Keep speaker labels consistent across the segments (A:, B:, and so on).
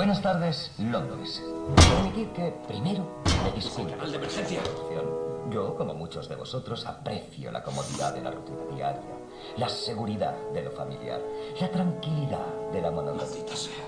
A: Buenas tardes, Londres. Permitid que primero me disculpe.
B: Canal de emergencia.
A: Yo, como muchos de vosotros, aprecio la comodidad de la rutina diaria, la seguridad de lo familiar, la tranquilidad de la monotonía.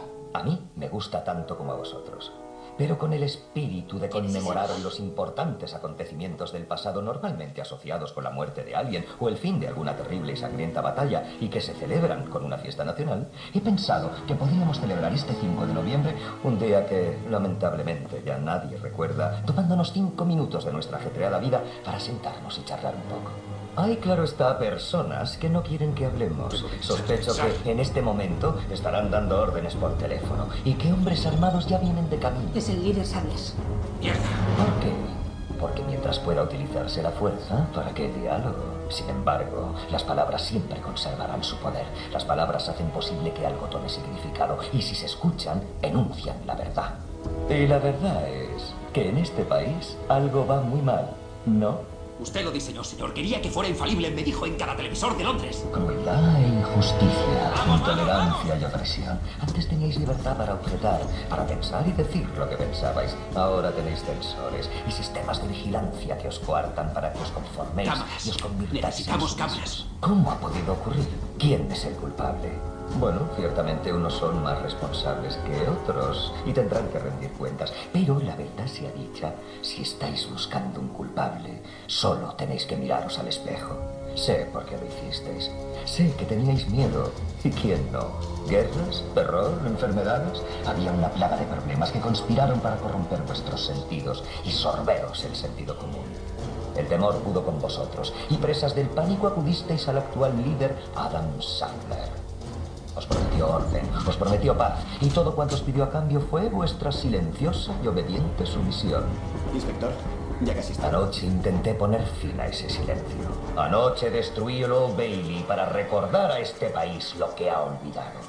A: A mí me gusta tanto como a vosotros, pero con el espíritu de conmemorar los importantes acontecimientos del pasado normalmente asociados con la muerte de alguien o el fin de alguna terrible y sangrienta batalla y que se celebran con una fiesta nacional, he pensado que podríamos celebrar este 5 de noviembre, un día que lamentablemente ya nadie recuerda, tomándonos 5 minutos de nuestra ajetreada vida para sentarnos y charlar un poco. Hay, claro está, personas que no quieren que hablemos. Sospecho que en este momento estarán dando órdenes por teléfono y que hombres armados ya vienen de camino.
C: Es el líder Sables.
B: ¡Mierda!
A: ¿Por qué? Porque mientras pueda utilizarse la fuerza, ¿para qué diálogo? Sin embargo, las palabras siempre conservarán su poder. Las palabras hacen posible que algo tome significado y si se escuchan, enuncian la verdad. Y la verdad es que en este país algo va muy mal, ¿no?
B: Usted lo diseñó, señor. Quería que fuera infalible, me dijo en cada televisor de Londres.
A: Crueldad e injusticia, intolerancia y opresión. Antes teníais libertad para objetar, para pensar y decir lo que pensabais. Ahora tenéis censores y sistemas de vigilancia que os coartan para que os conforméis y os convirtáis
B: Necesitamos
A: en
B: cámaras.
A: ¿Cómo ha podido ocurrir? ¿Quién es el culpable? Bueno, ciertamente unos son más responsables que otros y tendrán que rendir cuentas. Pero la verdad sea dicha, si estáis buscando un culpable, solo tenéis que miraros al espejo. Sé por qué lo hicisteis. Sé que teníais miedo. ¿Y quién no? ¿Guerras? ¿Terror? ¿Enfermedades? Había una plaga de problemas que conspiraron para corromper vuestros sentidos y sorberos el sentido común. El temor pudo con vosotros y presas del pánico acudisteis al actual líder Adam Sandler. Os prometió orden, os prometió paz, y todo cuanto os pidió a cambio fue vuestra silenciosa y obediente sumisión.
D: Inspector, ya casi está.
A: Anoche intenté poner fin a ese silencio. Anoche destruí el Old Bailey para recordar a este país lo que ha olvidado.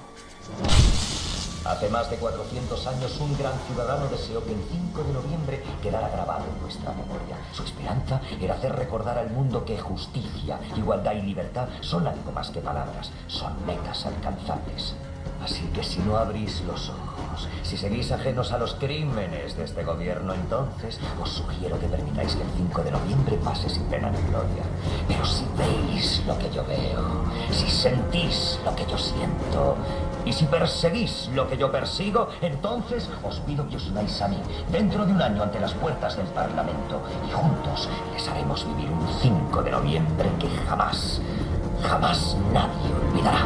A: Hace más de 400 años un gran ciudadano deseó que el 5 de noviembre quedara grabado en nuestra memoria. Su esperanza era hacer recordar al mundo que justicia, igualdad y libertad son algo más que palabras, son metas alcanzables. Así que si no abrís los ojos, si seguís ajenos a los crímenes de este gobierno, entonces os sugiero que permitáis que el 5 de noviembre pase sin pena ni gloria. Pero si veis lo que yo veo, si sentís lo que yo siento, y si perseguís lo que yo persigo, entonces os pido que os unáis a mí dentro de un año ante las puertas del Parlamento y juntos les haremos vivir un 5 de noviembre que jamás, jamás nadie olvidará.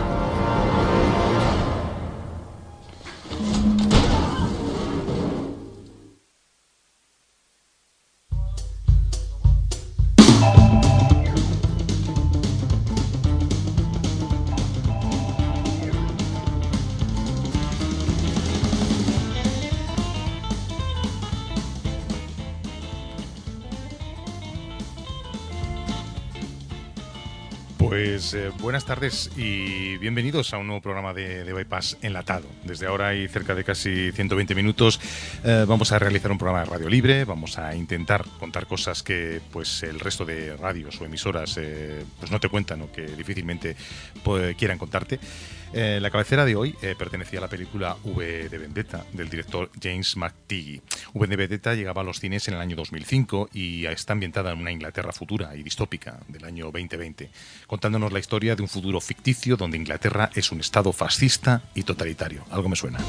E: Pues buenas tardes y bienvenidos a un nuevo programa de Bypass enlatado. Desde ahora y cerca de casi 120 minutos vamos a realizar un programa de radio libre, vamos a intentar contar cosas que pues el resto de radios o emisoras pues no te cuentan o que difícilmente quieran contarte. La cabecera de hoy pertenecía a la película V de Vendetta, del director James McTeague. V de Vendetta llegaba a los cines en el año 2005 y está ambientada en una Inglaterra futura y distópica del año 2020, contándonos la historia de un futuro ficticio donde Inglaterra es un estado fascista y totalitario. Algo me suena.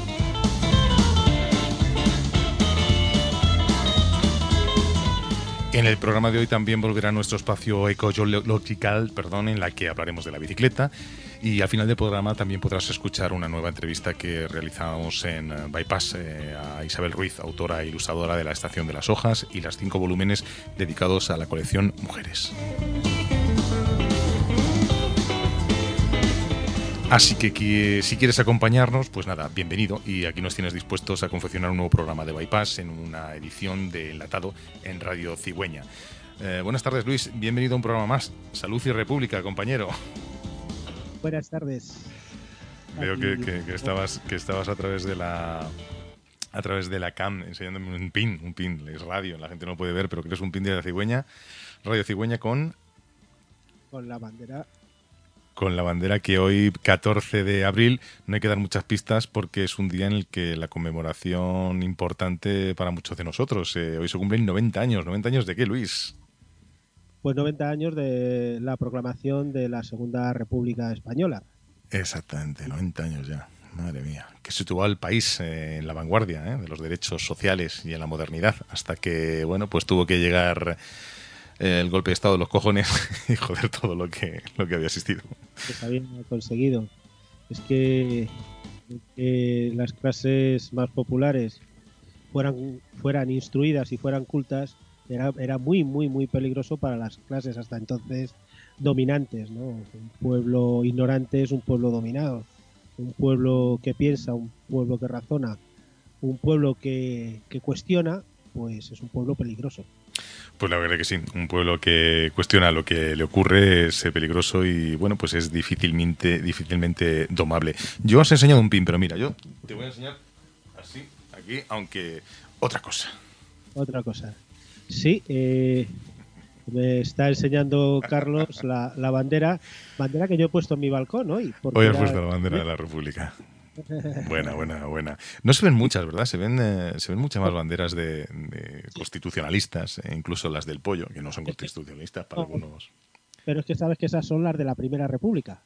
E: En el programa de hoy también volverá nuestro espacio ecological, en la que hablaremos de la bicicleta. Y al final del programa también podrás escuchar una nueva entrevista que realizamos en Bypass a Isabel Ruiz, autora e ilustradora de La Estación de las Hojas y las 5 volúmenes dedicados a la colección Mujeres. Así que si quieres acompañarnos, pues nada, bienvenido. Y aquí nos tienes dispuestos a confeccionar un nuevo programa de Bypass en una edición de Enlatado en Radio Cigüeña. Buenas tardes, Luis. Bienvenido a un programa más. Salud y República, compañero.
F: Buenas tardes.
E: Veo que estabas a través de la cam enseñándome un pin, es radio, la gente no lo puede ver, pero que es un pin de la Cigüeña, Radio Cigüeña con
F: la bandera
E: con la bandera que hoy, 14 de abril, no hay que dar muchas pistas porque es un día en el que la conmemoración importante para muchos de nosotros. Hoy se cumplen 90 años. ¿90 años de qué, Luis?
F: Pues 90 años de la proclamación de la Segunda República Española.
E: Exactamente, 90 años ya. Madre mía, que situó al país en la vanguardia de los derechos sociales y en la modernidad, hasta que, bueno, pues tuvo que llegar el golpe de estado de los cojones y joder todo lo que había existido.
F: Que se había conseguido. Es que las clases más populares fueran instruidas y fueran cultas era muy, muy, muy peligroso para las clases hasta entonces dominantes, ¿no? Un pueblo ignorante es un pueblo dominado. Un pueblo que piensa, un pueblo que razona, un pueblo que cuestiona, pues es un pueblo peligroso.
E: Pues la verdad que sí, un pueblo que cuestiona lo que le ocurre es peligroso y bueno, pues es difícilmente domable. Yo os he enseñado un pin, pero mira, yo te voy a enseñar así, aquí, aunque otra cosa.
F: Otra cosa. Sí, me está enseñando Carlos la bandera que yo he puesto en mi balcón hoy.
E: Hoy has puesto la bandera de la República. Buena. No se ven muchas, ¿verdad? Se ven muchas más banderas de constitucionalistas, incluso las del pollo, que no son constitucionalistas para algunos.
F: Pero es que sabes que esas son las de la Primera República.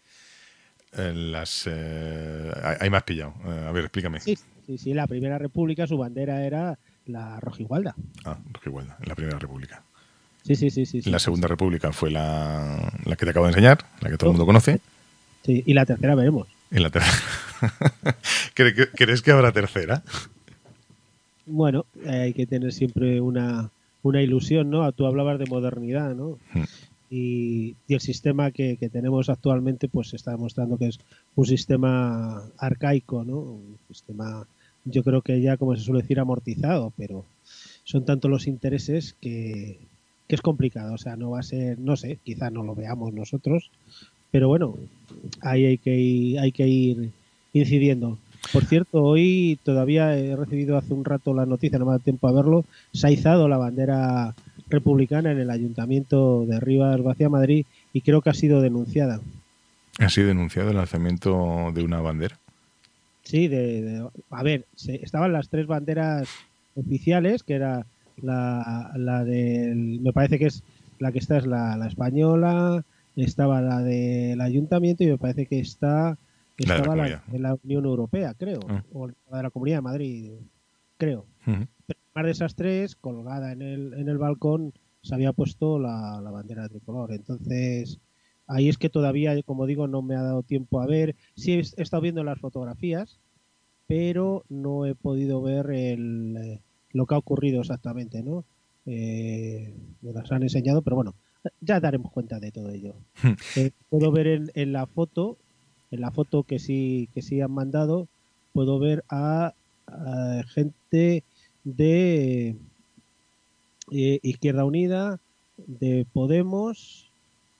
E: Ahí me has pillado. A ver, explícame.
F: Sí, la Primera República, su bandera era la rojigualda.
E: Rojigualda, en la Primera República.
F: Sí.
E: La Segunda República fue la que te acabo de enseñar, la que todo el mundo conoce.
F: Sí, y la tercera veremos.
E: En la tercera. ¿Crees que habrá tercera?
F: Bueno, hay que tener siempre una ilusión, ¿no? Tú hablabas de modernidad, ¿no? Y el sistema que tenemos actualmente pues está demostrando que es un sistema arcaico, ¿no? Un sistema, yo creo que ya, como se suele decir, amortizado, pero son tantos los intereses que es complicado. O sea, no va a ser, no sé, quizás no lo veamos nosotros, pero bueno, ahí hay que ir incidiendo. Por cierto, hoy todavía he recibido hace un rato la noticia, no me da tiempo a verlo, se ha izado la bandera republicana en el Ayuntamiento de Rivas Vacia, Madrid, y creo que ha sido denunciada.
E: ¿Ha sido denunciado el lanzamiento de una bandera?
F: Sí, a ver, estaban las tres banderas oficiales, que era la del, me parece que es la que está es la española, estaba la del Ayuntamiento y me parece que estaba la de la Unión Europea, creo, o la de la Comunidad de Madrid, creo. Pero además de esas tres, colgada en el balcón, se había puesto la bandera tricolor. Entonces, ahí es que todavía, como digo, no me ha dado tiempo a ver. Sí he estado viendo las fotografías, pero no he podido ver lo que ha ocurrido exactamente, ¿no? Me las han enseñado, pero bueno, ya daremos cuenta de todo ello. Puedo ver en la foto que sí han mandado, puedo ver a gente de Izquierda Unida, de Podemos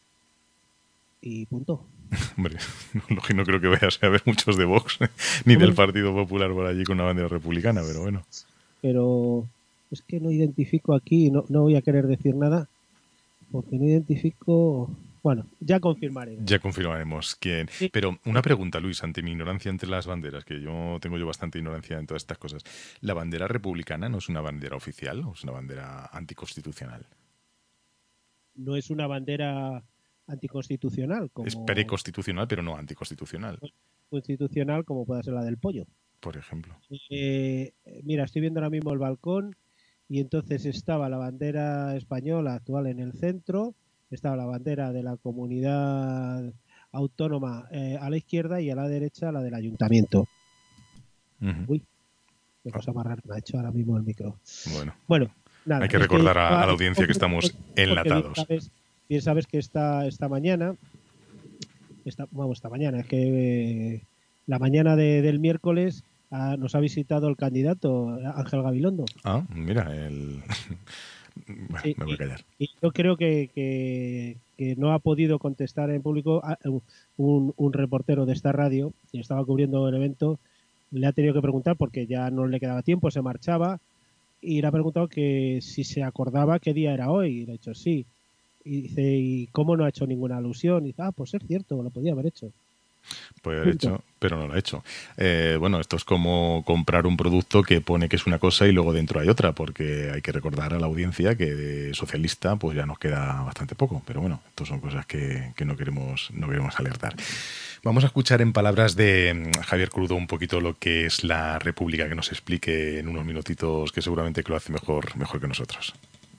F: y punto.
E: Hombre, no creo que vayas a ver muchos de Vox ni del Partido Popular por allí con una bandera republicana, pero bueno.
F: Pero es que no identifico aquí, no voy a querer decir nada, porque no identifico. Bueno, ya confirmaremos.
E: Ya confirmaremos quién. Sí. Pero una pregunta, Luis, ante mi ignorancia entre las banderas, que yo tengo bastante ignorancia en todas estas cosas. ¿La bandera republicana no es una bandera oficial o es una bandera anticonstitucional?
F: No es una bandera anticonstitucional.
E: Es preconstitucional, pero no anticonstitucional.
F: Constitucional como pueda ser la del pollo.
E: Por ejemplo.
F: Mira, estoy viendo ahora mismo el balcón y entonces estaba la bandera española actual en el centro, estaba la bandera de la comunidad autónoma a la izquierda y a la derecha la del ayuntamiento. Uy, qué cosa más rara me ha hecho ahora mismo el micro. Bueno, nada.
E: Hay que recordar a la audiencia que estamos enlatados.
F: Bien sabes que esta mañana, esta mañana, es que la mañana del miércoles nos ha visitado el candidato Ángel Gabilondo.
E: Ah, mira, Bueno, me voy a callar.
F: Y yo creo que no ha podido contestar en público un reportero de esta radio que estaba cubriendo el evento. Le ha tenido que preguntar porque ya no le quedaba tiempo, se marchaba, y le ha preguntado que si se acordaba qué día era hoy. Y le ha dicho sí. Y dice, ¿y cómo no ha hecho ninguna alusión? Y dice, pues es cierto, lo podía haber hecho.
E: Puede haber hecho, pero no lo ha hecho. Bueno, esto es como comprar un producto que pone que es una cosa y luego dentro hay otra, porque hay que recordar a la audiencia que de socialista pues ya nos queda bastante poco. Pero bueno, esto son cosas que no queremos alertar. Vamos a escuchar en palabras de Javier Crudo un poquito lo que es la República, que nos explique en unos minutitos, que seguramente que lo hace mejor que nosotros.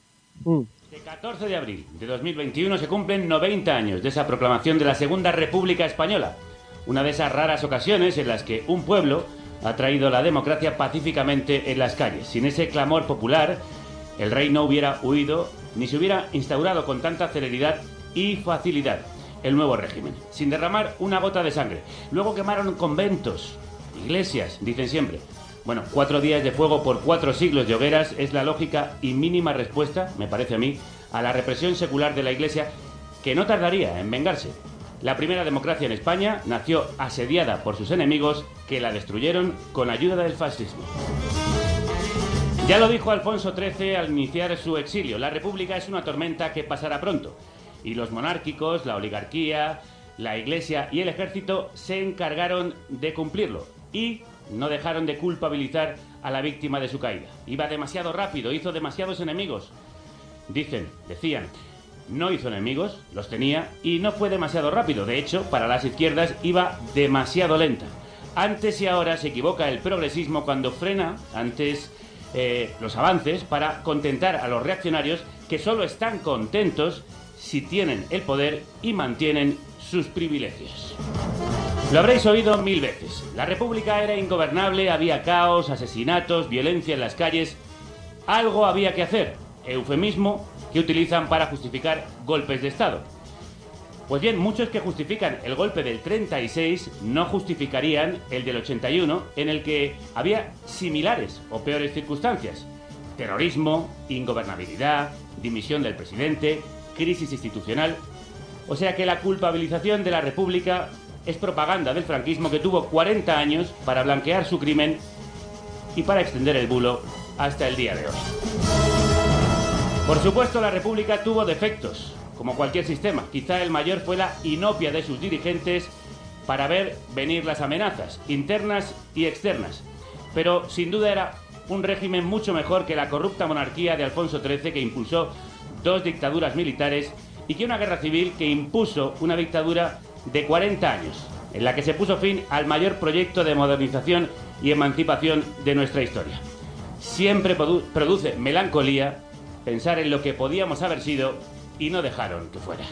C: El 14 de abril de 2021 se cumplen 90 años de esa proclamación de la Segunda República Española. Una de esas raras ocasiones en las que un pueblo ha traído la democracia pacíficamente en las calles. Sin ese clamor popular, el rey no hubiera huido ni se hubiera instaurado con tanta celeridad y facilidad el nuevo régimen, sin derramar una gota de sangre. Luego quemaron conventos, iglesias, dicen siempre. Bueno, 4 días de fuego por 4 siglos de hogueras es la lógica y mínima respuesta, me parece a mí, a la represión secular de la Iglesia, que no tardaría en vengarse. La primera democracia en España nació asediada por sus enemigos, que la destruyeron con ayuda del fascismo. Ya lo dijo Alfonso XIII al iniciar su exilio: la República es una tormenta que pasará pronto. Y los monárquicos, la oligarquía, la Iglesia y el ejército se encargaron de cumplirlo. Y no dejaron de culpabilizar a la víctima de su caída. Iba demasiado rápido, hizo demasiados enemigos. Decían, no hizo enemigos, los tenía, y no fue demasiado rápido. De hecho, para las izquierdas iba demasiado lenta. Antes y ahora se equivoca el progresismo cuando frena antes los avances para contentar a los reaccionarios, que solo están contentos si tienen el poder y mantienen sus privilegios. Lo habréis oído 1000 veces. La República era ingobernable, había caos, asesinatos, violencia en las calles. Algo había que hacer. Eufemismo que utilizan para justificar golpes de Estado. Pues bien, muchos que justifican el golpe del 36 no justificarían el del 81, en el que había similares o peores circunstancias. Terrorismo, ingobernabilidad, dimisión del presidente, crisis institucional. O sea que la culpabilización de la República es propaganda del franquismo, que tuvo 40 años para blanquear su crimen y para extender el bulo hasta el día de hoy. Por supuesto, la República tuvo defectos, como cualquier sistema. Quizá el mayor fue la inopia de sus dirigentes para ver venir las amenazas, internas y externas. Pero sin duda era un régimen mucho mejor que la corrupta monarquía de Alfonso XIII, que impulsó 2 dictaduras militares, y que una guerra civil que impuso una dictadura de 40 años, en la que se puso fin al mayor proyecto de modernización y emancipación de nuestra historia. Siempre produce melancolía pensar en lo que podíamos haber sido y no dejaron que fuera.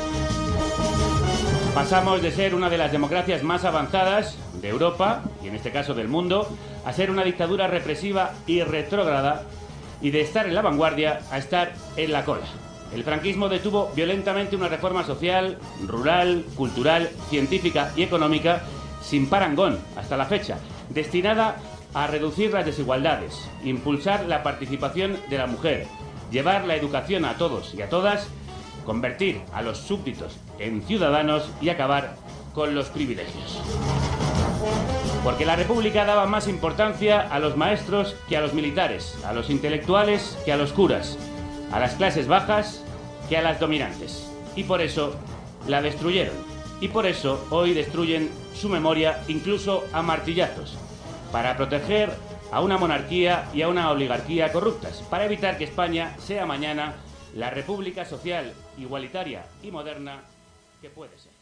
C: Pasamos de ser una de las democracias más avanzadas de Europa, y en este caso del mundo, a ser una dictadura represiva y retrógrada, y de estar en la vanguardia a estar en la cola. El franquismo detuvo violentamente una reforma social, rural, cultural, científica y económica sin parangón hasta la fecha, destinada a reducir las desigualdades, impulsar la participación de la mujer, llevar la educación a todos y a todas, convertir a los súbditos en ciudadanos y acabar con los privilegios. Porque la República daba más importancia a los maestros que a los militares, a los intelectuales que a los curas, a las clases bajas que a las dominantes. Y por eso la destruyeron. Y por eso hoy destruyen su memoria incluso a martillazos, para proteger a una monarquía y a una oligarquía corruptas, para evitar que España sea mañana la república social, igualitaria y moderna que puede ser.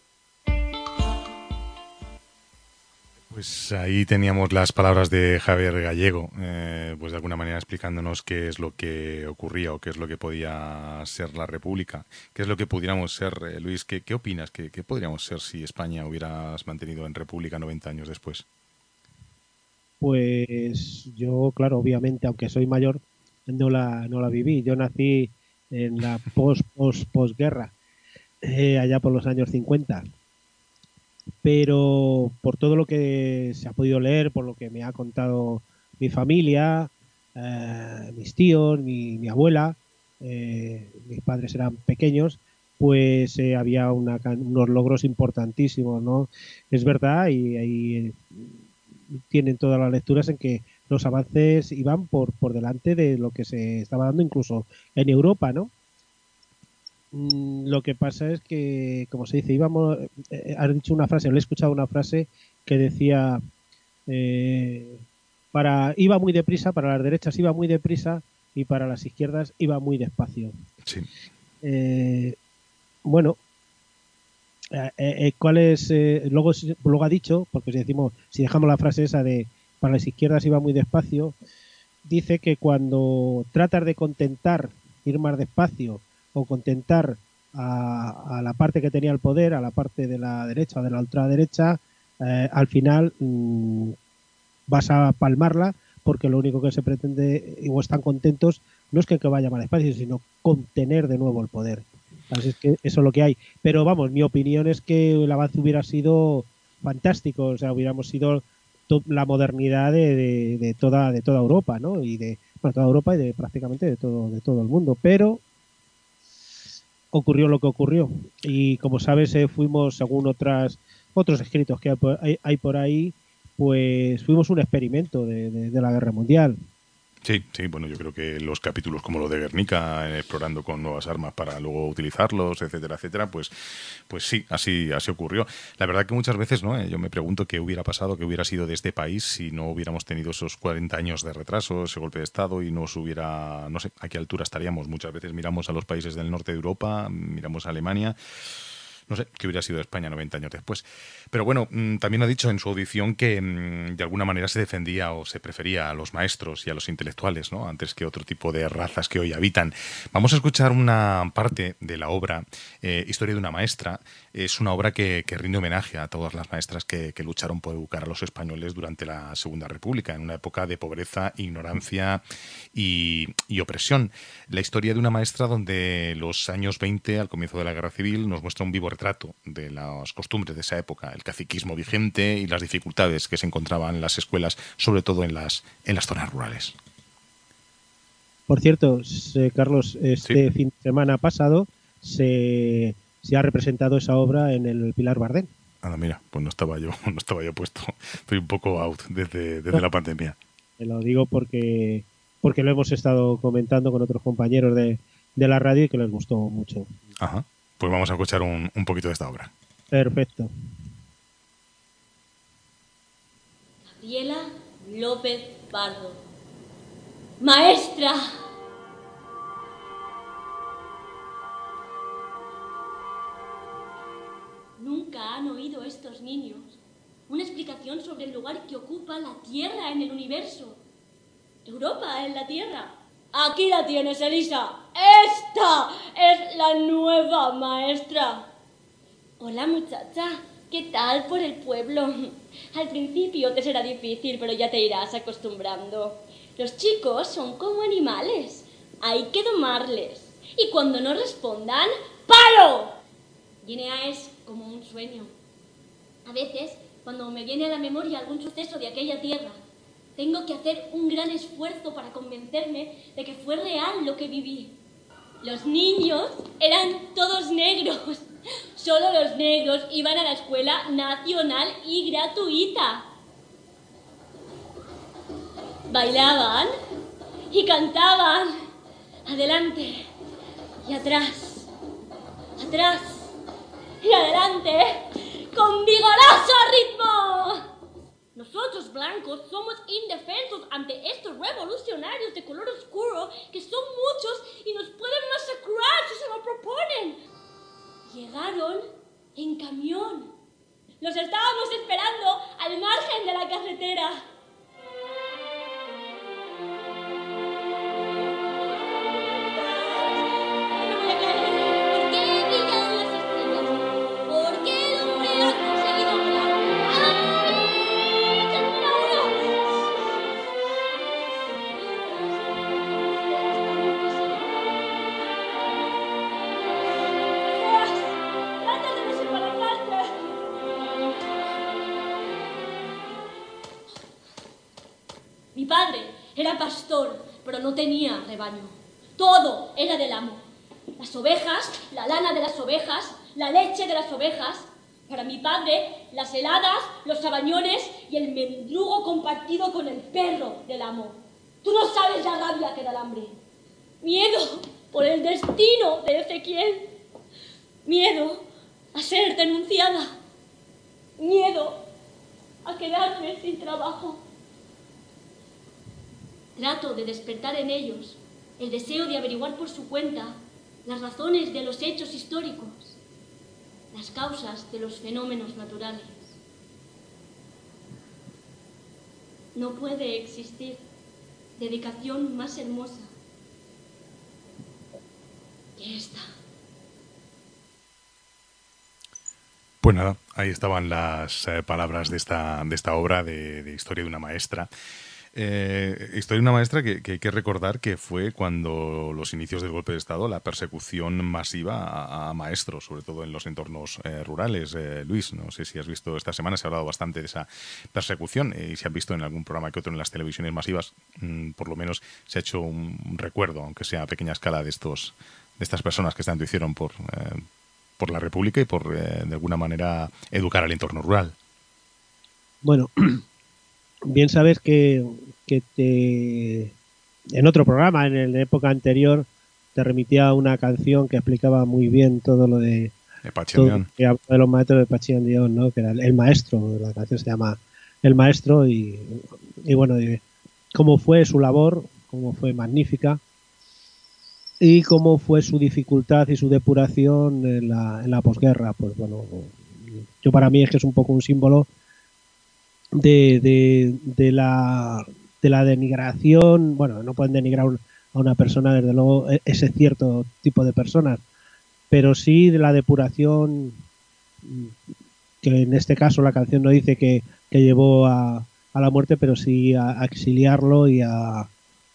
E: Pues ahí teníamos las palabras de Javier Gallego, pues de alguna manera explicándonos qué es lo que ocurría o qué es lo que podía ser la República, qué es lo que pudiéramos ser. Luis, ¿qué opinas? ¿Qué podríamos ser si España hubiera mantenido en República 90 años después?
F: Pues yo, claro, obviamente, aunque soy mayor, no la viví. Yo nací en la posguerra, allá por los años 50. Pero por todo lo que se ha podido leer, por lo que me ha contado mi familia, mis tíos, mi abuela, mis padres eran pequeños, pues había unos logros importantísimos, ¿no? Es verdad, y ahí tienen todas las lecturas en que los avances iban por delante de lo que se estaba dando incluso en Europa, ¿no? Lo que pasa es que, como se dice, íbamos, has dicho una frase, le he escuchado una frase que decía, iba muy deprisa, para las derechas iba muy deprisa y para las izquierdas iba muy despacio.
E: Sí.
F: Bueno, ¿cuál es? Luego ha dicho, porque si dejamos la frase esa de para las izquierdas iba muy despacio, dice que cuando tratas de contentar ir más despacio o contentar a la parte que tenía el poder, a la parte de la derecha o de la ultraderecha, al final vas a palmarla, porque lo único que se pretende, o están contentos, no es que vaya más despacio, sino contener de nuevo el poder. Así es que eso es lo que hay. Pero vamos, mi opinión es que el avance hubiera sido fantástico, o sea, hubiéramos sido la modernidad de toda Europa, ¿no? Y toda Europa y prácticamente de todo el mundo. Pero ocurrió lo que ocurrió. Y como sabes, fuimos, según otros escritos que hay por ahí, pues fuimos un experimento de la Guerra Mundial.
E: Sí, bueno, yo creo que los capítulos como lo de Guernica, explorando con nuevas armas para luego utilizarlos, etcétera, etcétera, pues sí, así ocurrió. La verdad que muchas veces, ¿no? Yo me pregunto qué hubiera pasado, qué hubiera sido de este país si no hubiéramos tenido esos 40 años de retraso, ese golpe de Estado y nos hubiera, no sé, a qué altura estaríamos. Muchas veces miramos a los países del norte de Europa, miramos a Alemania. No sé, qué hubiera sido España 90 años después. Pero bueno, también ha dicho en su audición que de alguna manera se defendía o se prefería a los maestros y a los intelectuales, ¿no? Antes que otro tipo de razas que hoy habitan. Vamos a escuchar una parte de la obra Historia de una maestra. Es una obra que rinde homenaje a todas las maestras que lucharon por educar a los españoles durante la Segunda República, en una época de pobreza, ignorancia y opresión. La historia de una maestra donde los años 20, al comienzo de la Guerra Civil, nos muestra un vivo retrato de las costumbres de esa época, el caciquismo vigente y las dificultades que se encontraban en las escuelas, sobre todo en las zonas rurales.
F: Por cierto, Carlos, este fin de semana pasado se ha representado esa obra en el Pilar Bardén.
E: Anda, mira, pues no estaba yo puesto. Estoy un poco out desde la pandemia.
F: Te lo digo porque lo hemos estado comentando con otros compañeros de la radio y que les gustó mucho.
E: Ajá. Pues vamos a escuchar un poquito de esta obra.
F: Perfecto.
G: Gabriela López Pardo. ¡Maestra! Nunca han oído estos niños una explicación sobre el lugar que ocupa la Tierra en el universo. Europa en la Tierra. Aquí la tienes, Elisa. Esta es la nueva maestra. Hola, muchacha. ¿Qué tal por el pueblo? Al principio te será difícil, pero ya te irás acostumbrando. Los chicos son como animales. Hay que domarles. Y cuando no respondan, ¡palo! Guinea es como un sueño. A veces, cuando me viene a la memoria algún suceso de aquella tierra, tengo que hacer un gran esfuerzo para convencerme de que fue real lo que viví. Los niños eran todos negros. Solo los negros iban a la escuela nacional y gratuita. Bailaban y cantaban. Adelante y atrás. Atrás y adelante. ¡Con vigoroso ritmo! Nosotros blancos somos indefensos ante estos revolucionarios de color oscuro que son muchos y nos pueden masacrar si se lo proponen. Llegaron en camión. Los estábamos esperando al margen de la carretera. Mi padre era pastor, pero no tenía rebaño. Todo era del amo. Las ovejas, la lana de las ovejas, la leche de las ovejas. Para mi padre, las heladas, los sabañones y el mendrugo compartido con el perro del amo. Tú no sabes la rabia que da el hambre. Miedo por el destino de Ezequiel. Miedo a ser denunciada. Miedo a quedarme sin trabajo. Trato de despertar en ellos el deseo de averiguar por su cuenta las razones de los hechos históricos, las causas de los fenómenos naturales. No puede existir dedicación más hermosa que esta.
E: Pues nada, ahí estaban las palabras de esta obra de Historia de una maestra. Historia de una maestra que hay que recordar que fue cuando los inicios del golpe de Estado, la persecución masiva a maestros, sobre todo en los entornos rurales. Luis, no sé si has visto esta semana, se ha hablado bastante de esa persecución y si han visto en algún programa que otro en las televisiones masivas, por lo menos se ha hecho un recuerdo, aunque sea a pequeña escala, de estas personas que tanto hicieron por la República y por, de alguna manera, educar al entorno rural.
F: Bueno, bien sabes que en otro programa, en la época anterior, te remitía una canción que explicaba muy bien todo lo de
E: Pachindión.
F: Que hablaba de los maestros de Pachindión, ¿no? Que era el maestro, la canción se llama El Maestro, y bueno, cómo fue su labor, cómo fue magnífica, y cómo fue su dificultad y su depuración en la posguerra. Pues bueno, yo para mí es que es un poco un símbolo de la denigración. Bueno, no pueden denigrar a una persona, desde luego, ese cierto tipo de personas, pero sí de la depuración, que en este caso la canción no dice que llevó a la muerte, pero sí a exiliarlo y a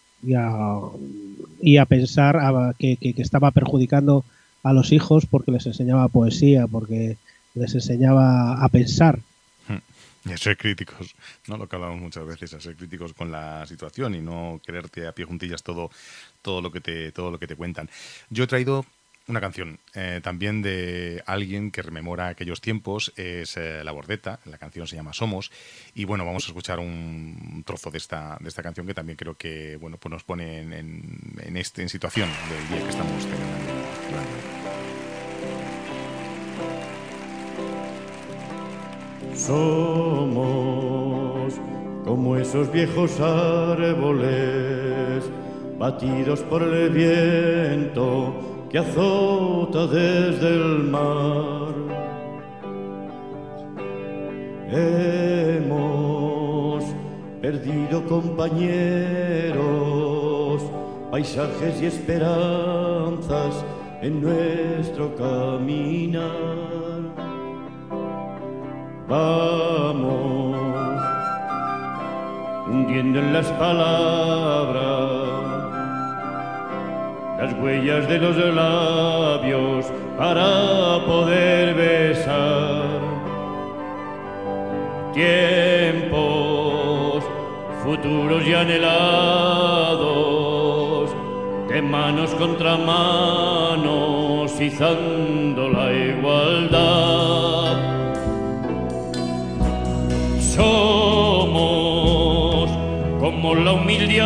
F: pensar que estaba perjudicando a los hijos porque les enseñaba poesía, porque les enseñaba a pensar.
E: Y a ser críticos, ¿no? Lo que hablamos muchas veces, a ser críticos con la situación y no quererte a pie juntillas todo lo que te cuentan. Yo he traído una canción también de alguien que rememora aquellos tiempos, es La Bordeta. La canción se llama Somos, y bueno, vamos a escuchar un trozo de esta canción que también creo que bueno, pues nos pone en situación del día que estamos teniendo.
H: Somos como esos viejos árboles batidos por el viento que azota desde el mar. Hemos perdido compañeros, paisajes y esperanzas en nuestro caminar. Vamos hundiendo en las palabras las huellas de los labios para poder besar. Tiempos futuros y anhelados, de manos contra manos, izando la igualdad. Somos como la humilde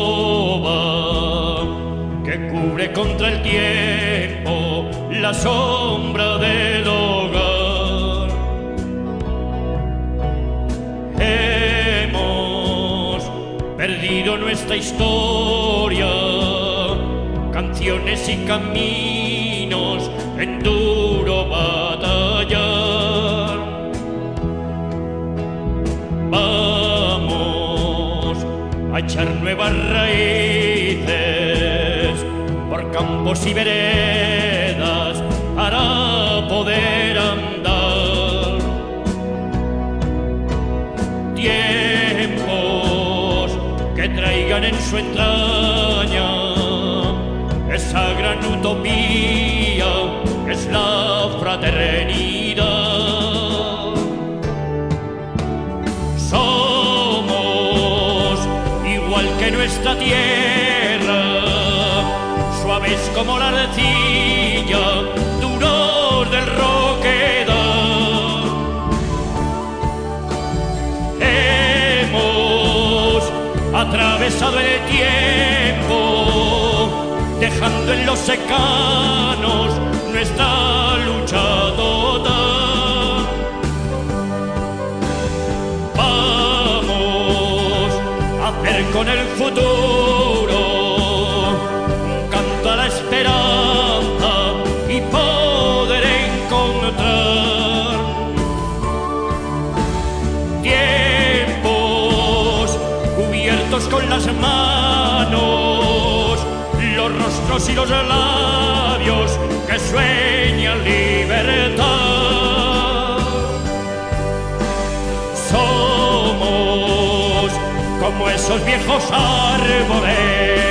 H: adoba que cubre contra el tiempo la sombra del hogar. Hemos perdido nuestra historia, canciones y caminos en duro batallar. Vamos a echar nuevas raíces por campos y veredas para poder andar. Tiempos que traigan en su entraña esa gran utopía que es la fraternidad. Nuestra tierra, suaves como la arcilla, duros del roquedal. Hemos atravesado el tiempo, dejando en los secanos nuestra luz con el futuro, canta la esperanza y poder encontrar tiempos cubiertos con las manos, los rostros y los labios que sueñan libertad. Somos como esos viejos árboles.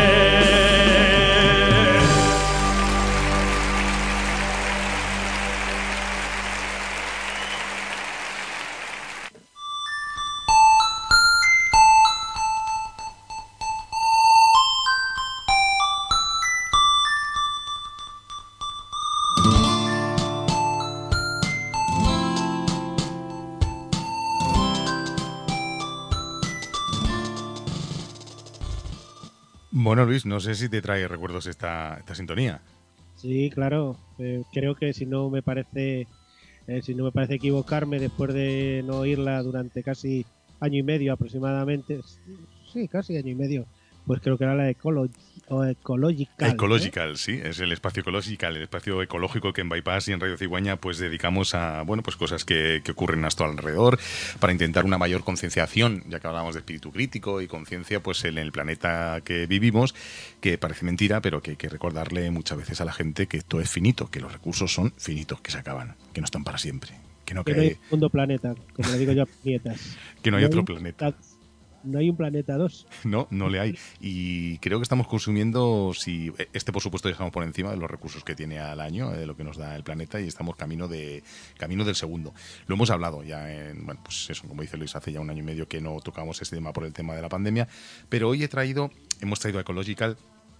E: Bueno, Luis, no sé si te trae recuerdos esta sintonía.
F: Sí, claro. Creo que si no me parece equivocarme, después de no oírla durante casi año y medio aproximadamente, sí, casi año y medio, pues creo que era la de Ecological.
E: Ecological, sí, es el espacio Ecological, el espacio ecológico que en Bypass y en Radio Cigüeña pues dedicamos a, bueno, pues cosas que ocurren a nuestro alrededor para intentar una mayor concienciación, ya que hablamos de espíritu crítico y conciencia pues en el planeta que vivimos, que parece mentira, pero que hay que recordarle muchas veces a la gente que esto es finito, que los recursos son finitos, que se acaban, que no están para siempre. Que no
F: hay un segundo planeta, como le digo yo a nietas.
E: Que no hay otro planeta.
F: No hay un planeta 2.
E: No le hay. Y creo que estamos consumiendo, si por supuesto dejamos por encima de los recursos que tiene al año, de lo que nos da el planeta, y estamos camino del segundo. Lo hemos hablado ya bueno, pues eso, como dice Luis, hace ya un año y medio que no tocamos este tema por el tema de la pandemia, pero hoy hemos traído a Ecological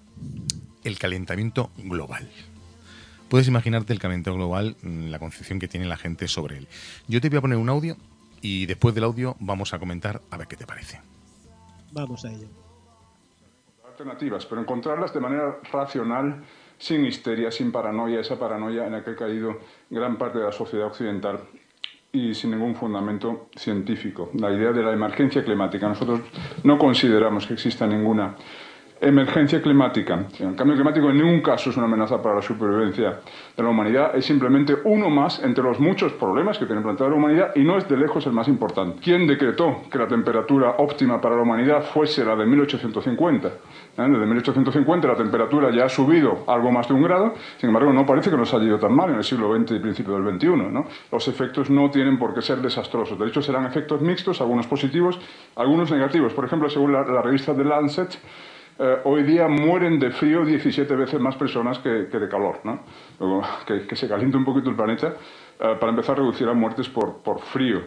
E: el calentamiento global. Puedes imaginarte el calentamiento global, la concepción que tiene la gente sobre él. Yo te voy a poner un audio y después del audio vamos a comentar a ver qué te parece.
F: Vamos a ello.
I: Alternativas, pero encontrarlas de manera racional, sin histeria, sin paranoia, esa paranoia en la que ha caído gran parte de la sociedad occidental y sin ningún fundamento científico. La idea de la emergencia climática. Nosotros no consideramos que exista ninguna emergencia climática. El cambio climático en ningún caso es una amenaza para la supervivencia de la humanidad, es simplemente uno más entre los muchos problemas que tiene planteada la humanidad y no es de lejos el más importante. ¿Quién decretó que la temperatura óptima para la humanidad fuese la de 1850? Desde 1850 la temperatura ya ha subido algo más de 1 grado, sin embargo no parece que nos haya ido tan mal en el siglo XX y principio del XXI, ¿no? Los efectos no tienen por qué ser desastrosos, de hecho serán efectos mixtos, algunos positivos, algunos negativos. Por ejemplo, según la revista The Lancet, hoy día mueren de frío 17 veces más personas que de calor, ¿no? Que se caliente un poquito el planeta, para empezar a reducir las muertes por frío.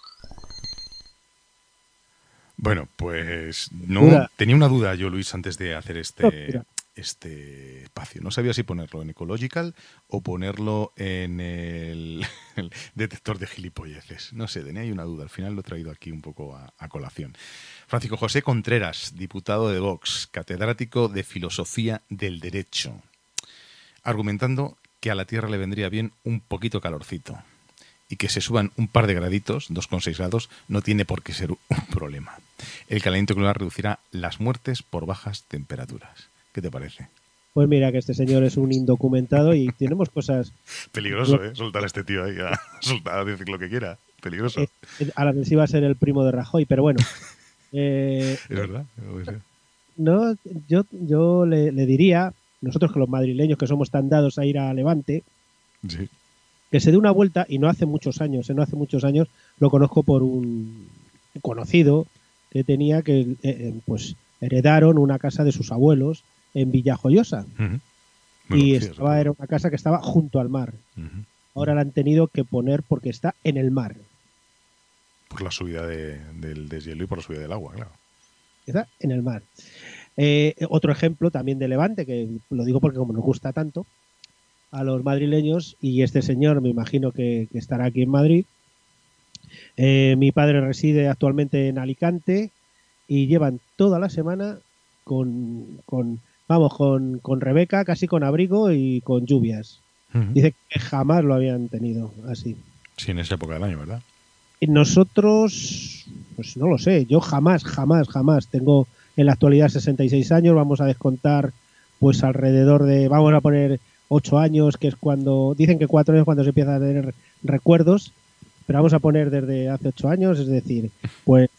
E: Bueno, pues no tenía una duda yo, Luis, antes de hacer este espacio. No sabía si ponerlo en Ecological o ponerlo en el detector de gilipolleces. No sé, tenía ahí una duda. Al final lo he traído aquí un poco a colación. Francisco José Contreras, diputado de Vox, catedrático de Filosofía del Derecho, argumentando que a la Tierra le vendría bien un poquito calorcito y que se suban un par de graditos, 2,6 grados, no tiene por qué ser un problema. El calentamiento global reducirá las muertes por bajas temperaturas. ¿Qué te parece?
F: Pues mira que este señor es un indocumentado y tenemos cosas...
E: Peligroso, Soltar a este tío ahí a decir lo que quiera. Peligroso.
F: A la vez iba a ser el primo de Rajoy, pero bueno.
E: Es verdad.
F: No, yo le diría, nosotros que los madrileños que somos tan dados a ir a Levante,
E: sí,
F: que se dé una vuelta, y no hace muchos años, lo conozco por un conocido que tenía que pues heredaron una casa de sus abuelos en Villajoyosa.
E: Uh-huh.
F: Y era una casa que estaba junto al mar.
E: Uh-huh.
F: Ahora la han tenido que poner porque está en el mar.
E: Por la subida del deshielo y por la subida del agua, claro.
F: Está en el mar. Otro ejemplo también de Levante, que lo digo porque como nos gusta tanto a los madrileños, y este señor me imagino que estará aquí en Madrid. Mi padre reside actualmente en Alicante y llevan toda la semana con Rebeca, casi con abrigo y con lluvias. Uh-huh. Dice que jamás lo habían tenido así.
E: Sí, en esa época del año, ¿verdad?
F: Nosotros pues no lo sé, yo jamás tengo en la actualidad 66 años, vamos a descontar pues alrededor de, vamos a poner 8 años, que es cuando, dicen que 4 años cuando se empieza a tener recuerdos, pero vamos a poner desde hace 8 años, es decir, pues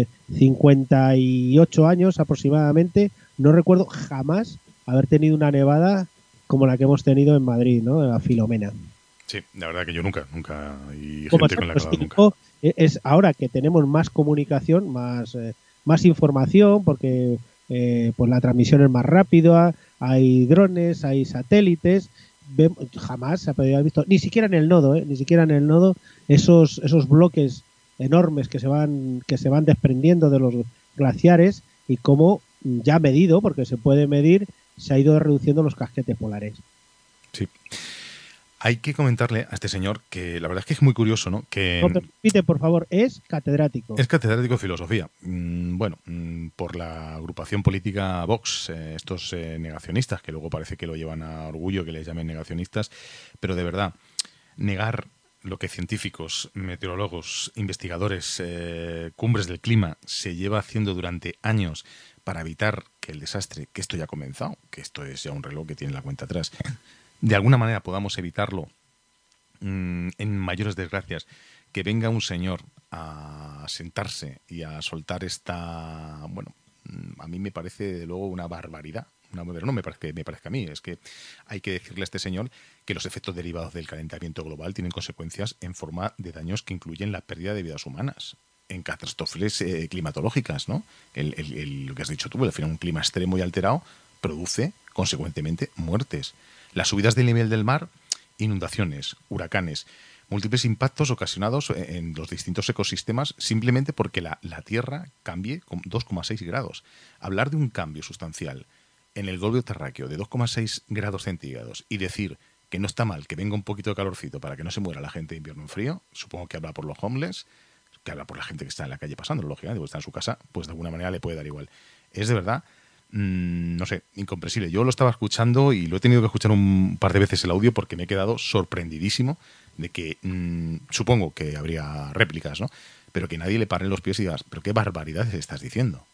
F: 58 años aproximadamente, no recuerdo jamás haber tenido una nevada como la que hemos tenido en Madrid, ¿no? La Filomena.
E: Sí, la verdad que yo nunca, y
F: Como
E: gente con la que he hablado nunca.
F: Es ahora que tenemos más comunicación, más información, porque pues la transmisión es más rápida, hay drones, hay satélites, jamás se ha podido haber visto, ni siquiera en el nodo, esos bloques enormes que se van desprendiendo de los glaciares y cómo ya medido, porque se puede medir, se ha ido reduciendo los casquetes polares.
E: Sí. Hay que comentarle a este señor que la verdad es que es muy curioso, ¿no? Que
F: no te repite, por favor, es catedrático.
E: Es catedrático de filosofía. Bueno, por la agrupación política Vox, estos negacionistas, que luego parece que lo llevan a orgullo que les llamen negacionistas, pero de verdad, negar lo que científicos, meteorólogos, investigadores, cumbres del clima se lleva haciendo durante años para evitar que el desastre, que esto ya ha comenzado, que esto es ya un reloj que tiene la cuenta atrás, de alguna manera podamos evitarlo en mayores desgracias, que venga un señor a sentarse y a soltar esta, bueno, a mí me parece de luego una barbaridad. No me parezca a mí, es que hay que decirle a este señor que los efectos derivados del calentamiento global tienen consecuencias en forma de daños que incluyen la pérdida de vidas humanas, en catástrofes climatológicas, ¿no? Lo que has dicho tú, al final un clima extremo y alterado produce, consecuentemente, muertes. Las subidas del nivel del mar, inundaciones, huracanes, múltiples impactos ocasionados en los distintos ecosistemas simplemente porque la Tierra cambie con 2,6 grados. Hablar de un cambio sustancial en el globo terráqueo de 2,6 grados centígrados y decir que no está mal que venga un poquito de calorcito para que no se muera la gente de invierno en frío, supongo que habla por los homeless, que habla por la gente que está en la calle pasando, lógicamente, porque está en su casa, pues de alguna manera le puede dar igual. Es de verdad, no sé, incomprensible. Yo lo estaba escuchando y lo he tenido que escuchar un par de veces el audio porque me he quedado sorprendidísimo de que, supongo que habría réplicas, ¿no? Pero que nadie le pare en los pies y digas, pero qué barbaridades estás diciendo.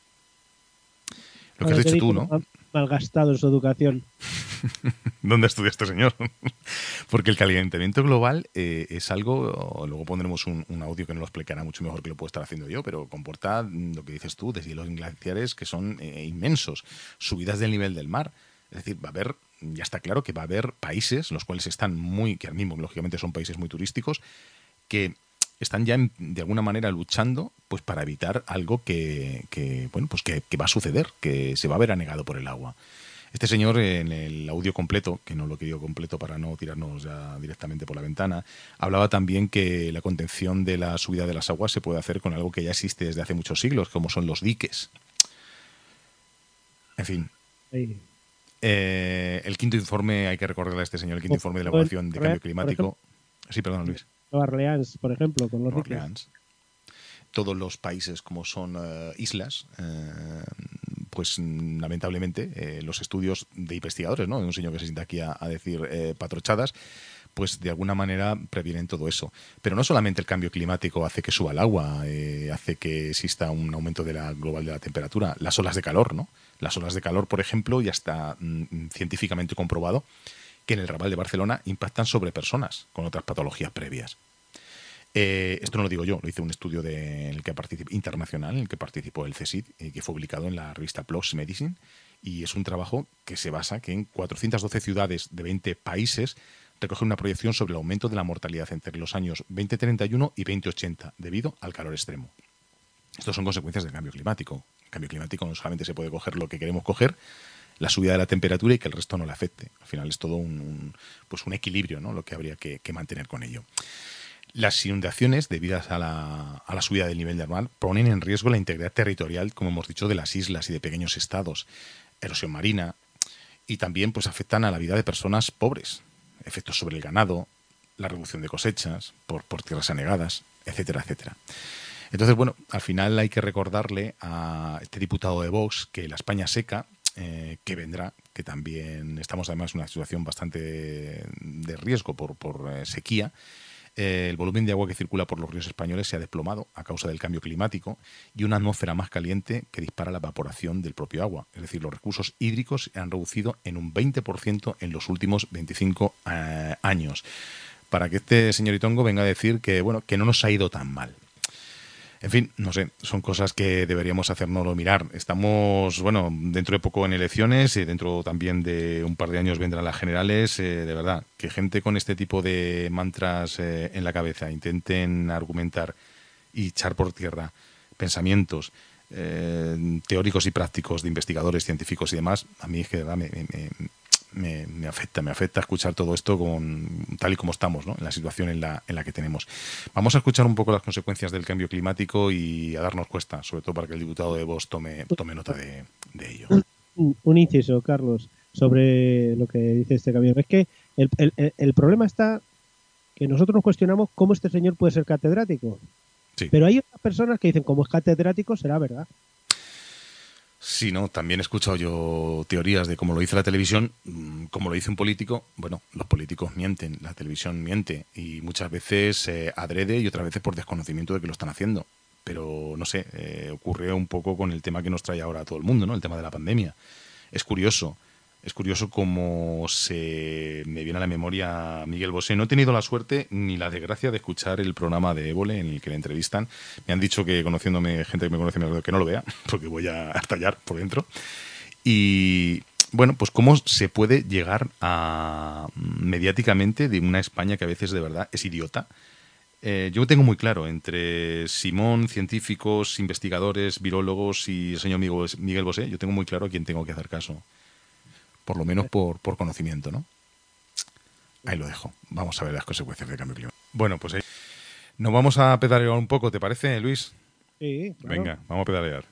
E: Lo que has dicho tú, ¿no?
F: Malgastado en su educación.
E: ¿Dónde estudia este señor? Porque el calentamiento global es algo, luego pondremos un audio que nos lo explicará mucho mejor que lo puedo estar haciendo yo, pero comporta lo que dices tú, deshielos glaciares que son inmensos, subidas del nivel del mar. Es decir, va a haber, ya está claro que va a haber países, los cuales están que ahora mismo lógicamente son países muy turísticos, que están ya de alguna manera luchando pues para evitar algo que va a suceder, que se va a ver anegado por el agua. Este señor, en el audio completo, que no lo he querido completo para no tirarnos ya directamente por la ventana, hablaba también que la contención de la subida de las aguas se puede hacer con algo que ya existe desde hace muchos siglos, como son los diques. En fin.
F: Sí.
E: El quinto informe, hay que recordarle a este señor, el quinto informe de elaboración de cambio climático. Sí, perdón, Luis.
F: Nueva Orleans, por ejemplo, con los diques.
E: Todos los países como son islas, pues lamentablemente los estudios de investigadores, ¿no? De un señor que se sienta aquí a decir patrochadas, pues de alguna manera previenen todo eso. Pero no solamente el cambio climático hace que suba el agua, hace que exista un aumento global de la temperatura, las olas de calor, ¿no? Las olas de calor, por ejemplo, ya está científicamente comprobado que en el Raval de Barcelona impactan sobre personas con otras patologías previas. Esto no lo digo yo, lo hice un estudio internacional en el que participó el CSIC, que fue publicado en la revista PLOS Medicine, y es un trabajo que se basa que en 412 ciudades de 20 países recoge una proyección sobre el aumento de la mortalidad entre los años 2031 y 2080 debido al calor extremo. Estos son consecuencias del cambio climático. El cambio climático no solamente se puede coger lo que queremos coger, la subida de la temperatura, y que el resto no le afecte. Al final es todo un equilibrio, ¿no? Lo que habría que mantener con ello. Las inundaciones debidas a la subida del nivel del mar ponen en riesgo la integridad territorial, como hemos dicho, de las islas y de pequeños estados, erosión marina, y también pues afectan a la vida de personas pobres, efectos sobre el ganado, la reducción de cosechas por tierras anegadas, etcétera, etcétera. Entonces, bueno, al final hay que recordarle a este diputado de Vox que la España seca, que vendrá, que también estamos además en una situación bastante de riesgo por sequía, El volumen de agua que circula por los ríos españoles se ha desplomado a causa del cambio climático y una atmósfera más caliente que dispara la evaporación del propio agua. Es decir, los recursos hídricos se han reducido en un 20% en los últimos 25 años. Para que este señor Itongo venga a decir que, bueno, que no nos ha ido tan mal. En fin, no sé, son cosas que deberíamos hacérnoslo mirar. Estamos, bueno, dentro de poco en elecciones y dentro también de un par de años vendrán las generales. De verdad, que gente con este tipo de mantras en la cabeza intenten argumentar y echar por tierra pensamientos teóricos y prácticos de investigadores, científicos y demás, a mí es que de verdad me afecta escuchar todo esto tal y como estamos, ¿no? En la situación en la que tenemos. Vamos a escuchar un poco las consecuencias del cambio climático y a darnos cuenta, sobre todo para que el diputado de Vox tome nota de ello.
F: Un inciso, Carlos, sobre lo que dice este cambio. Es que el problema está que nosotros nos cuestionamos cómo este señor puede ser catedrático.
E: Sí.
F: Pero hay otras personas que dicen, como es catedrático, será verdad.
E: Sí, no, también he escuchado yo teorías de cómo lo dice la televisión, como lo dice un político. Bueno, los políticos mienten, la televisión miente y muchas veces adrede y otras veces por desconocimiento de que lo están haciendo. Pero no sé, ocurre un poco con el tema que nos trae ahora a todo el mundo, ¿no? El tema de la pandemia. Es curioso cómo me viene a la memoria Miguel Bosé. No he tenido la suerte ni la desgracia de escuchar el programa de Évole en el que le entrevistan. Me han dicho que, conociéndome, gente que me conoce, que no lo vea, porque voy a estallar por dentro. Y bueno, pues cómo se puede llegar a mediáticamente de una España que a veces de verdad es idiota. Yo tengo muy claro entre Simón, científicos, investigadores, virólogos y el señor Miguel Bosé, yo tengo muy claro a quién tengo que hacer caso. Por lo menos por conocimiento, ¿no? Ahí lo dejo. Vamos a ver las consecuencias del cambio climático. Bueno, pues nos vamos a pedalear un poco, ¿te parece, Luis?
F: Sí, claro.
E: Venga, vamos a pedalear.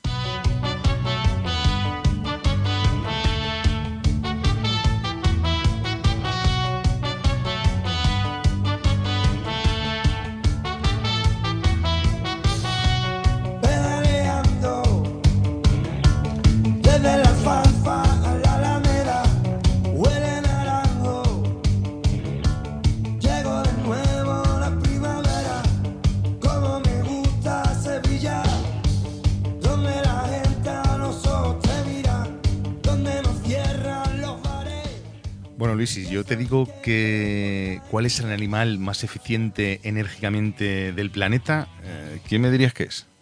E: Bueno, Luis, si yo te digo cuál es el animal más eficiente enérgicamente del planeta, ¿quién me dirías que es?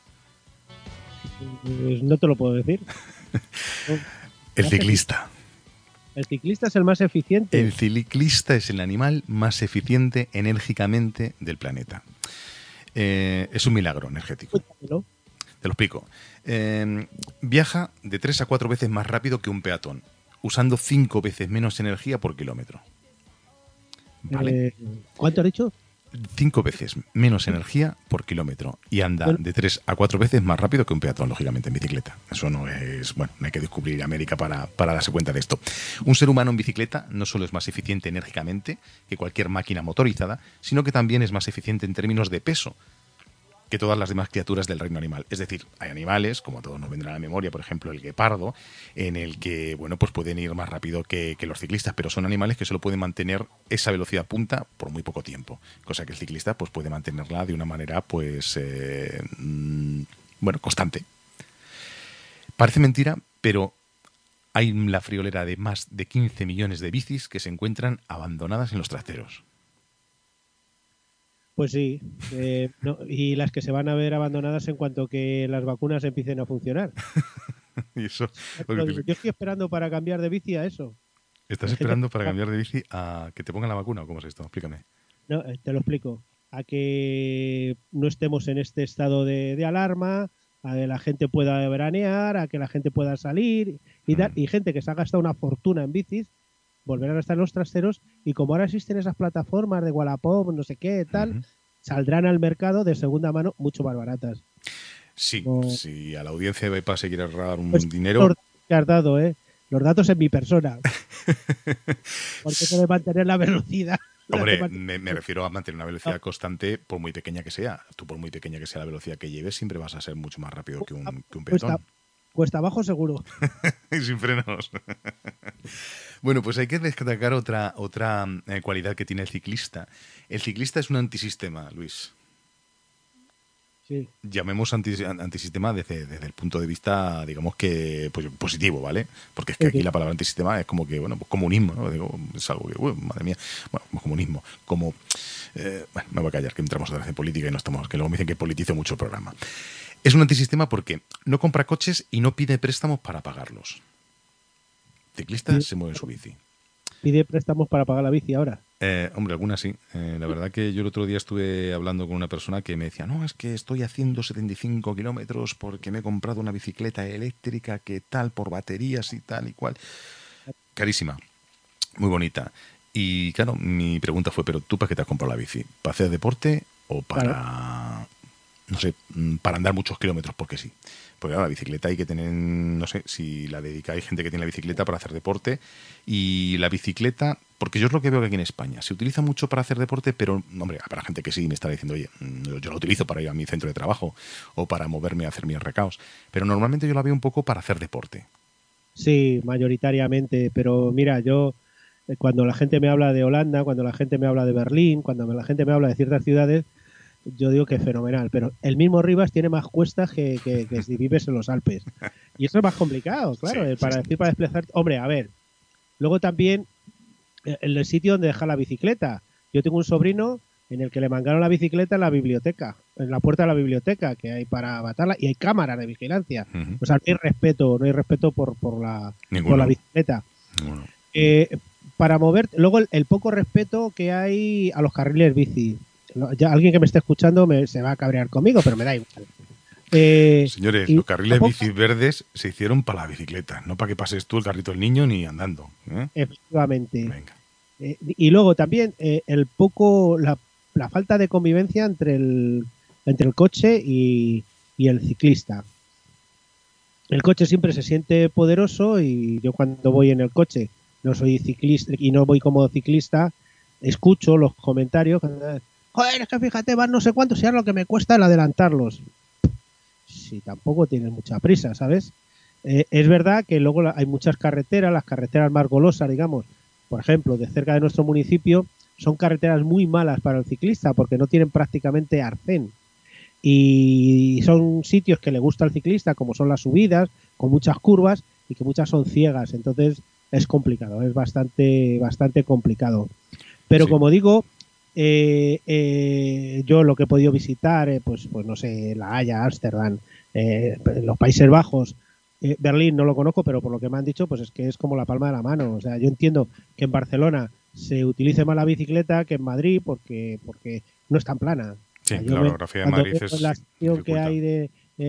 F: Pues no te lo puedo decir.
E: El ciclista.
F: ¿El ciclista es el más eficiente?
E: El ciclista es el animal más eficiente enérgicamente del planeta. Es un milagro energético.
F: Cuéntamelo.
E: Te lo explico. Viaja de 3 a 4 veces más rápido que un peatón, usando 5 veces menos energía por kilómetro. ¿Vale?
F: ¿Cuánto has dicho?
E: 5 veces menos energía por kilómetro y anda de 3 a 4 veces más rápido que un peatón, lógicamente, en bicicleta. Eso no es... Bueno, no hay que descubrir América para darse cuenta de esto. Un ser humano en bicicleta no solo es más eficiente enérgicamente que cualquier máquina motorizada, sino que también es más eficiente en términos de peso que todas las demás criaturas del reino animal. Es decir, hay animales, como a todos nos vendrá a la memoria, por ejemplo el guepardo, en el que, bueno, pues pueden ir más rápido que los ciclistas, pero son animales que solo pueden mantener esa velocidad punta por muy poco tiempo, cosa que el ciclista pues puede mantenerla de una manera, pues, bueno, constante. Parece mentira, pero hay la friolera de más de 15 millones de bicis que se encuentran abandonadas en los trasteros.
F: Pues sí, no, y las que se van a ver abandonadas en cuanto que las vacunas empiecen a funcionar.
E: Y eso,
F: Yo estoy esperando para cambiar de bici a eso.
E: ¿Estás esperando para cambiar de bici a que te pongan la vacuna o cómo es esto? Explícame.
F: No, te lo explico. A que no estemos en este estado de alarma, a que la gente pueda veranear, a que la gente pueda salir y tal. Y gente que se ha gastado una fortuna en bicis volverán a estar en los trasteros y como ahora existen esas plataformas de Wallapop, no sé qué, tal, saldrán al mercado de segunda mano mucho más baratas.
E: Sí, si a la audiencia de Bypass se quiere ahorrar un
F: pues
E: dinero...
F: Los que has dado, los datos en mi persona. Porque se debe mantener la velocidad.
E: Hombre, me refiero a mantener una velocidad constante por muy pequeña que sea. Tú por muy pequeña que sea la velocidad que lleves siempre vas a ser mucho más rápido que un peatón.
F: Cuesta abajo seguro.
E: Y sin frenos. Bueno, pues hay que destacar otra cualidad que tiene el ciclista. El ciclista es un antisistema, Luis.
F: Sí.
E: Llamemos antisistema desde el punto de vista, digamos que pues, positivo, ¿vale? Porque es que aquí la palabra antisistema es como que, bueno, pues comunismo, ¿no? Digo, es algo que, madre mía, bueno, comunismo, como... bueno, me voy a callar, que entramos otra vez en política y no estamos, que luego me dicen que politizo mucho el programa. Es un antisistema porque no compra coches y no pide préstamos para pagarlos. El ciclista se mueve en su bici.
F: ¿Pide préstamos para pagar la bici ahora?
E: Hombre, algunas sí. La verdad que yo el otro día estuve hablando con una persona que me decía, no, es que estoy haciendo 75 kilómetros porque me he comprado una bicicleta eléctrica que tal, por baterías y tal y cual. Carísima, muy bonita. Y claro, mi pregunta fue, ¿pero tú para qué te has comprado la bici? ¿Para hacer deporte o para, no sé, para andar muchos kilómetros? Porque sí. Porque claro, la bicicleta hay que tener, no sé, si la dedica, hay gente que tiene la bicicleta para hacer deporte y la bicicleta, porque yo es lo que veo que aquí en España, se utiliza mucho para hacer deporte, pero, hombre, para gente que sí me está diciendo, oye, yo la utilizo para ir a mi centro de trabajo o para moverme a hacer mis recaos, pero normalmente yo la veo un poco para hacer deporte.
F: Sí, mayoritariamente, pero mira, yo cuando la gente me habla de Holanda, cuando la gente me habla de Berlín, cuando la gente me habla de ciertas ciudades, yo digo que es fenomenal, pero el mismo Rivas tiene más cuestas que si vives en los Alpes. Y eso es más complicado, claro,
E: Sí,
F: para desplazarte. Hombre, a ver, luego también el sitio donde dejar la bicicleta. Yo tengo un sobrino en el que le mangaron la bicicleta en la biblioteca, en la puerta de la biblioteca que hay para matarla, y hay cámaras de vigilancia. O sea, no hay respeto por la bicicleta. Para mover, luego el poco respeto que hay a los carriles bici. Ya alguien que me esté escuchando se va a cabrear conmigo, pero me da igual.
E: Señores, los carriles bici verdes se hicieron para la bicicleta, no para que pases tú el carrito del niño ni andando.
F: Efectivamente.
E: Venga.
F: Y luego también la falta de convivencia entre el coche y el ciclista. El coche siempre se siente poderoso y yo cuando voy en el coche no soy ciclista y no voy como ciclista, escucho los comentarios. Joder, es que fíjate, van no sé cuántos, sea lo que me cuesta el adelantarlos. Si tampoco tienes mucha prisa, ¿sabes? Es verdad que luego hay muchas carreteras, las carreteras más golosas, digamos, por ejemplo, de cerca de nuestro municipio, son carreteras muy malas para el ciclista porque no tienen prácticamente arcén. Y son sitios que le gusta al ciclista, como son las subidas, con muchas curvas y que muchas son ciegas. Entonces es complicado, es bastante complicado. Pero sí, como digo, yo lo que he podido visitar, pues no sé, La Haya, Ámsterdam, los Países Bajos, Berlín no lo conozco, pero por lo que me han dicho, pues es que es como la palma de la mano. O sea, yo entiendo que en Barcelona se utilice más la bicicleta que en Madrid porque no es tan plana.
E: Sí,
F: o sea,
E: la orografía de Madrid es
F: la estación que hay de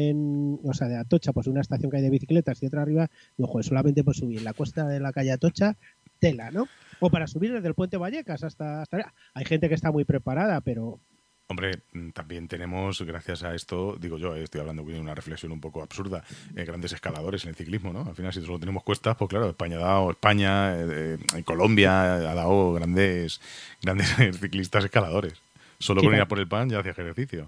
F: Atocha, pues una estación que hay de bicicletas y otra arriba, y ojo, solamente por subir la cuesta de la calle Atocha, tela, ¿no? O para subir desde el Puente Vallecas hasta allá. Hay gente que está muy preparada, pero...
E: Hombre, también tenemos, gracias a esto, digo yo, estoy hablando de una reflexión un poco absurda, grandes escaladores en el ciclismo, ¿no? Al final, si solo tenemos cuestas, pues claro, España, Colombia ha dado grandes ciclistas escaladores. Solo con ir a por el pan ya hacía ejercicio.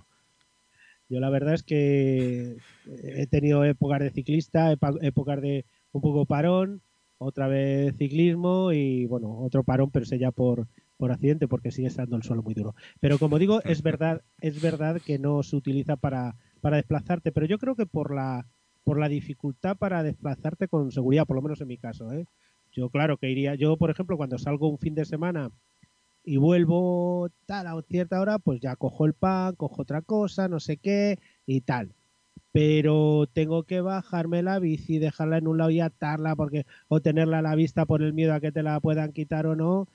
F: Yo la verdad es que he tenido épocas de ciclista, épocas de un poco parón, otra vez ciclismo y bueno, otro parón, pero sé ya por accidente porque sigue estando el suelo muy duro. Pero como digo, es verdad que no se utiliza para desplazarte, pero yo creo que por la dificultad para desplazarte con seguridad, por lo menos en mi caso, ¿eh? Yo claro que iría, yo por ejemplo cuando salgo un fin de semana y vuelvo tal a cierta hora, pues ya cojo el pan, cojo otra cosa, no sé qué y tal. Pero tengo que bajarme la bici, dejarla en un lado y atarla porque o tenerla a la vista por el miedo a que te la puedan quitar o no.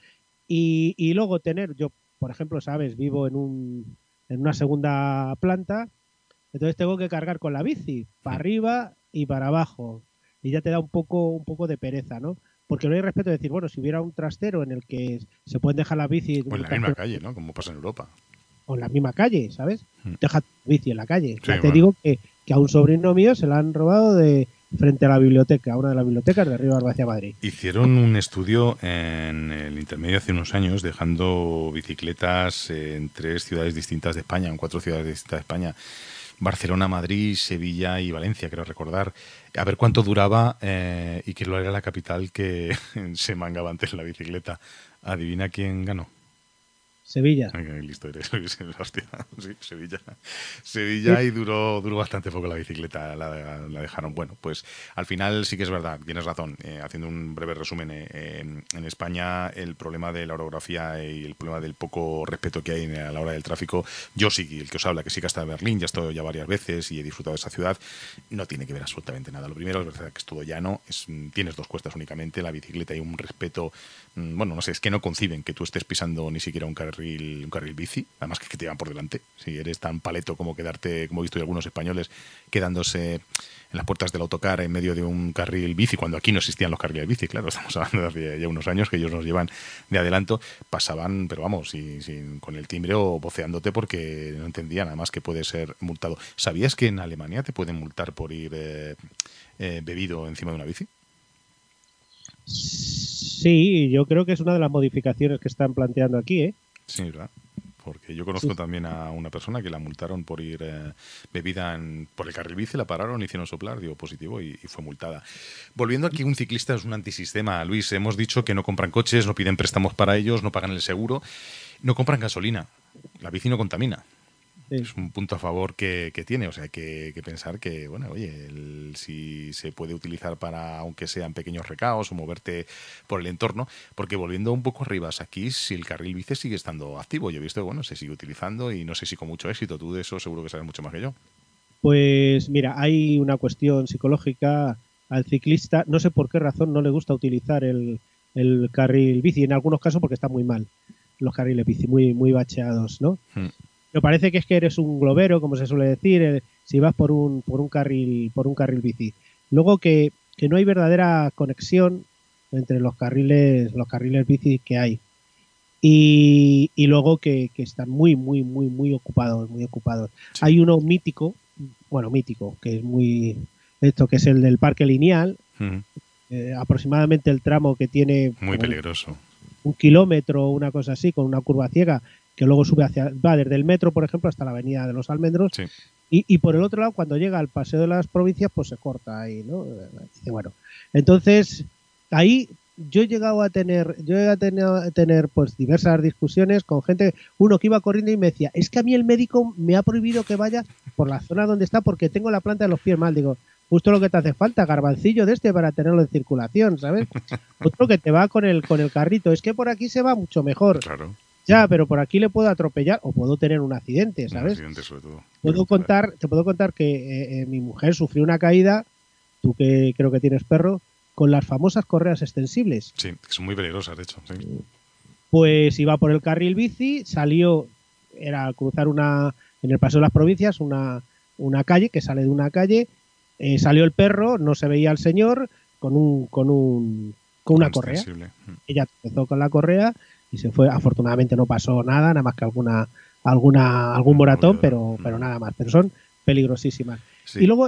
F: Y luego yo, por ejemplo, sabes, vivo en una segunda planta, entonces tengo que cargar con la bici para arriba y para abajo. Y ya te da un poco de pereza, ¿no? Porque no hay respeto de decir, bueno, si hubiera un trastero en el que se pueden dejar la bici...
E: O en la misma calle, ¿no? Como pasa en Europa.
F: O en la misma calle, ¿sabes? Deja tu bici en la calle.
E: Sí,
F: ya te digo que a un sobrino mío se la han robado frente a la biblioteca, una de las bibliotecas de Rivas Vacia, Madrid.
E: Hicieron un estudio en el intermedio hace unos años, dejando bicicletas en 3 ciudades distintas de España, en 4 ciudades distintas de España. Barcelona, Madrid, Sevilla y Valencia, creo recordar. A ver cuánto duraba y que era la capital que se mangaba antes la bicicleta. Adivina quién ganó.
F: Sevilla.
E: Listo eres. Hostia, sí, Sevilla. Sevilla y duró bastante poco la bicicleta, la dejaron. Bueno, pues al final sí que es verdad, tienes razón. Haciendo un breve resumen, en España el problema de la orografía y el problema del poco respeto que hay a la hora del tráfico, yo sí, el que os habla, que sí que hasta Berlín, ya he estado ya varias veces y he disfrutado de esa ciudad, no tiene que ver absolutamente nada. Lo primero es verdad que es todo llano, tienes dos cuestas únicamente, la bicicleta y un respeto, bueno, no sé, es que no conciben que tú estés pisando ni siquiera un carril bici, además que te llevan por delante. Si eres tan paleto como quedarte, como he visto de algunos españoles, quedándose en las puertas del autocar en medio de un carril bici, cuando aquí no existían los carriles bici, claro, estamos hablando de hace ya unos años que ellos nos llevan de adelanto, pasaban, pero vamos, con el timbre o voceándote porque no entendían, además que puede ser multado. ¿Sabías que en Alemania te pueden multar por ir bebido encima de una bici?
F: Sí, yo creo que es una de las modificaciones que están planteando aquí, ¿eh?
E: Sí, ¿verdad? Porque yo conozco también a una persona que la multaron por ir bebida por el carril bici, la pararon, hicieron soplar, dio positivo y fue multada. Volviendo aquí, un ciclista es un antisistema, Luis. Hemos dicho que no compran coches, no piden préstamos para ellos, no pagan el seguro, no compran gasolina. La bici no contamina. Sí. Es un punto a favor que tiene, o sea, que pensar que, bueno, oye, si se puede utilizar para, aunque sean pequeños recaos o moverte por el entorno, porque volviendo un poco arriba, aquí si el carril bici sigue estando activo, yo he visto, bueno, se sigue utilizando y no sé si con mucho éxito, tú de eso seguro que sabes mucho más que yo.
F: Pues mira, hay una cuestión psicológica al ciclista, no sé por qué razón no le gusta utilizar el carril bici, en algunos casos porque está muy mal, los carriles bici, muy bacheados, ¿no? Me parece que es que eres un globero, como se suele decir, si vas por un carril bici. Luego que no hay verdadera conexión entre los carriles bici que hay. Y luego que están muy ocupados. Sí. Hay uno mítico, que es que es el del Parque Lineal, aproximadamente el tramo que tiene
E: muy peligroso.
F: 1 kilómetro o una cosa así, con una curva ciega, que luego va desde el metro, por ejemplo, hasta la Avenida de los Almendros, sí. y por el otro lado, cuando llega al Paseo de las Provincias, pues se corta ahí, ¿no? Bueno, entonces, ahí yo he llegado a tener pues diversas discusiones con gente, uno que iba corriendo y me decía, es que a mí el médico me ha prohibido que vaya por la zona donde está porque tengo la planta de los pies mal. Digo, justo lo que te hace falta, garbancillo de para tenerlo en circulación, ¿sabes? Otro que te va con el carrito, es que por aquí se va mucho mejor.
E: Claro.
F: Ya, pero por aquí le puedo atropellar o puedo tener un accidente, ¿sabes?
E: Un accidente sobre todo.
F: Te puedo contar que mi mujer sufrió una caída, tú que creo que tienes perro, con las famosas correas extensibles.
E: Sí, que son muy peligrosas, de hecho. Sí.
F: Pues iba por el carril bici, era al cruzar en el Paseo de las Provincias, una calle, que sale de una calle, salió el perro, no se veía al señor, con una correa. Ella empezó con la correa y se fue. Afortunadamente no pasó nada más que algún moratón, pero nada más. Pero son peligrosísimas. Sí. Y luego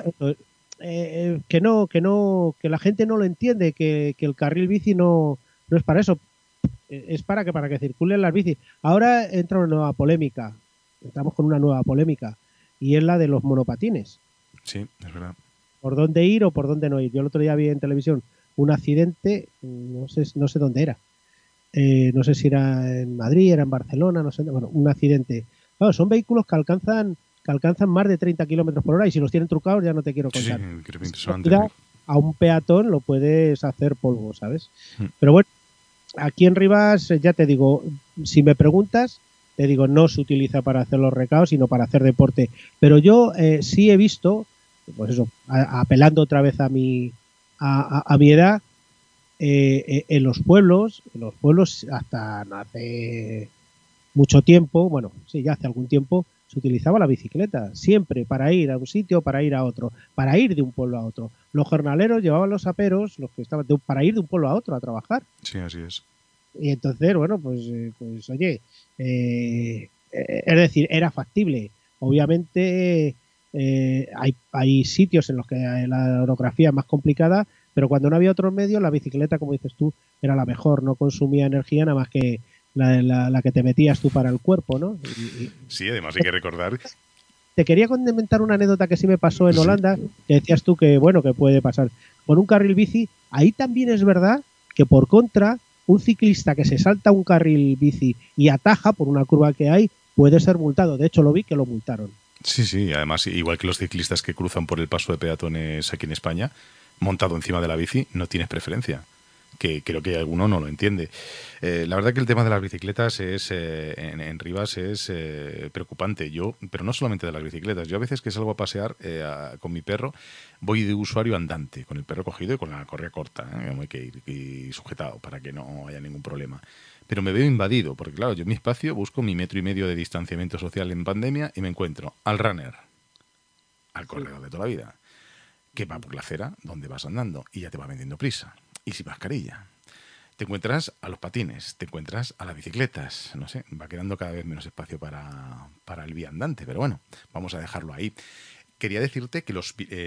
F: que la gente no lo entiende, que el carril bici no es para eso, es para que circulen las bicis. Ahora entra una nueva polémica, estamos con una nueva polémica y es la de los monopatines.
E: Sí, es verdad.
F: ¿Por dónde ir o por dónde no ir? Yo el otro día vi en televisión un accidente, no sé dónde era. No sé si era en Madrid, era en Barcelona, no sé, bueno, un accidente. Claro, son vehículos que alcanzan más de 30 kilómetros por hora y si los tienen trucados ya no te quiero contar.
E: Sí,
F: a un peatón lo puedes hacer polvo, ¿sabes? Pero bueno, aquí en Rivas, ya te digo, si me preguntas, te digo, no se utiliza para hacer los recaos, sino para hacer deporte. Pero yo sí he visto, pues eso, apelando otra vez a mi edad, en los pueblos hasta hace mucho tiempo, bueno, sí, ya hace algún tiempo, se utilizaba la bicicleta, siempre para ir a un sitio, para ir a otro, para ir de un pueblo a otro. Los jornaleros llevaban los aperos, los que estaban para ir de un pueblo a otro a trabajar.
E: Sí, así es.
F: Y entonces, bueno, pues oye, es decir, era factible. Obviamente hay sitios en los que la orografía es más complicada, pero cuando no había otros medios, la bicicleta, como dices tú, era la mejor, no consumía energía nada más que la que te metías tú para el cuerpo, ¿no?
E: Sí, además hay que recordar
F: te quería comentar una anécdota que sí me pasó en Holanda, que decías tú que, bueno, que puede pasar con un carril bici. Ahí también es verdad que, por contra, un ciclista que se salta un carril bici y ataja por una curva que hay puede ser multado. De hecho, lo vi que lo multaron.
E: Sí, sí, además, igual que los ciclistas que cruzan por el paso de peatones aquí en España, montado encima de la bici, no tienes preferencia. Que creo que alguno no lo entiende. La verdad que el tema de las bicicletas en Rivas es preocupante. Pero no solamente de las bicicletas. Yo a veces que salgo a pasear con mi perro, voy de usuario andante, con el perro cogido y con la correa corta, hay que ir sujetado para que no haya ningún problema. Pero me veo invadido, porque claro, yo en mi espacio busco mi 1,5 metros de distanciamiento social en pandemia y me encuentro al runner, al corredor de toda la vida, que va por la acera donde vas andando y ya te va vendiendo prisa. Y sin mascarilla. Te encuentras a los patines, te encuentras a las bicicletas. No sé, va quedando cada vez menos espacio para el viandante, pero bueno, vamos a dejarlo ahí. Quería decirte que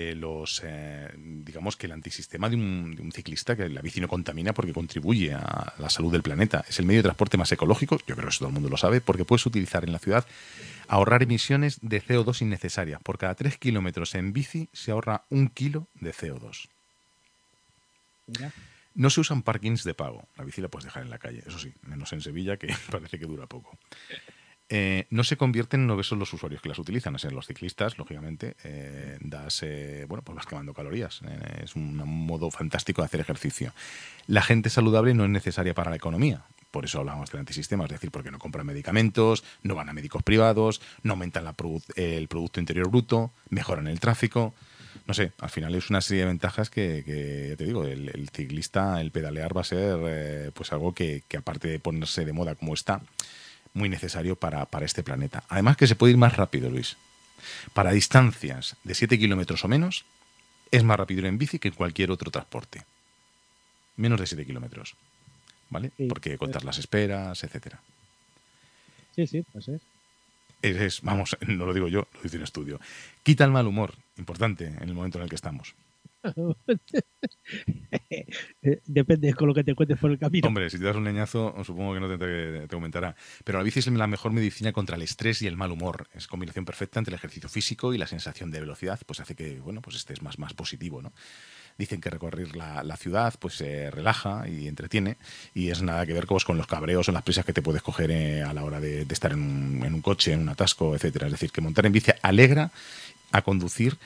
E: digamos que el antisistema de un ciclista, que la bici no contamina porque contribuye a la salud del planeta, es el medio de transporte más ecológico, yo creo que eso todo el mundo lo sabe, porque puedes utilizar en la ciudad, ahorrar emisiones de CO2 innecesarias. Por cada 3 kilómetros en bici se ahorra 1 kilo de CO2.
F: Mira.
E: No se usan parkings de pago. La bici la puedes dejar en la calle, eso sí, menos en Sevilla, que parece que dura poco. No se convierten en obesos los usuarios que las utilizan, a ser los ciclistas, lógicamente, pues vas quemando calorías. Es un modo fantástico de hacer ejercicio. La gente saludable no es necesaria para la economía. Por eso hablamos del antisistema, es decir, porque no compran medicamentos, no van a médicos privados, no aumentan el Producto Interior Bruto, mejoran el tráfico. No sé, al final es una serie de ventajas que ya te digo, el ciclista, el pedalear va a ser pues algo que aparte de ponerse de moda como está, muy necesario para este planeta. Además que se puede ir más rápido, Luis. Para distancias de 7 kilómetros o menos, es más rápido ir en bici que en cualquier otro transporte. Menos de 7 kilómetros, ¿vale?
F: Sí,
E: porque contar las esperas, etcétera.
F: Sí, pues es.
E: Vamos, no lo digo yo, lo dice un estudio. Quita el mal humor, importante en el momento en el que estamos.
F: Depende con lo que te cuentes por el camino.
E: Hombre, si te das un leñazo, supongo que no te aumentará. Pero la bici es la mejor medicina contra el estrés y el mal humor. Es combinación perfecta entre el ejercicio físico y la sensación de velocidad, pues hace que, bueno, pues estés más positivo, ¿no? Dicen que recorrer la ciudad pues relaja y entretiene, y es nada que ver con los cabreos o las prisas que te puedes coger a la hora de estar en un coche, en un atasco, etcétera. Es decir, que montar en bici alegra a conducir,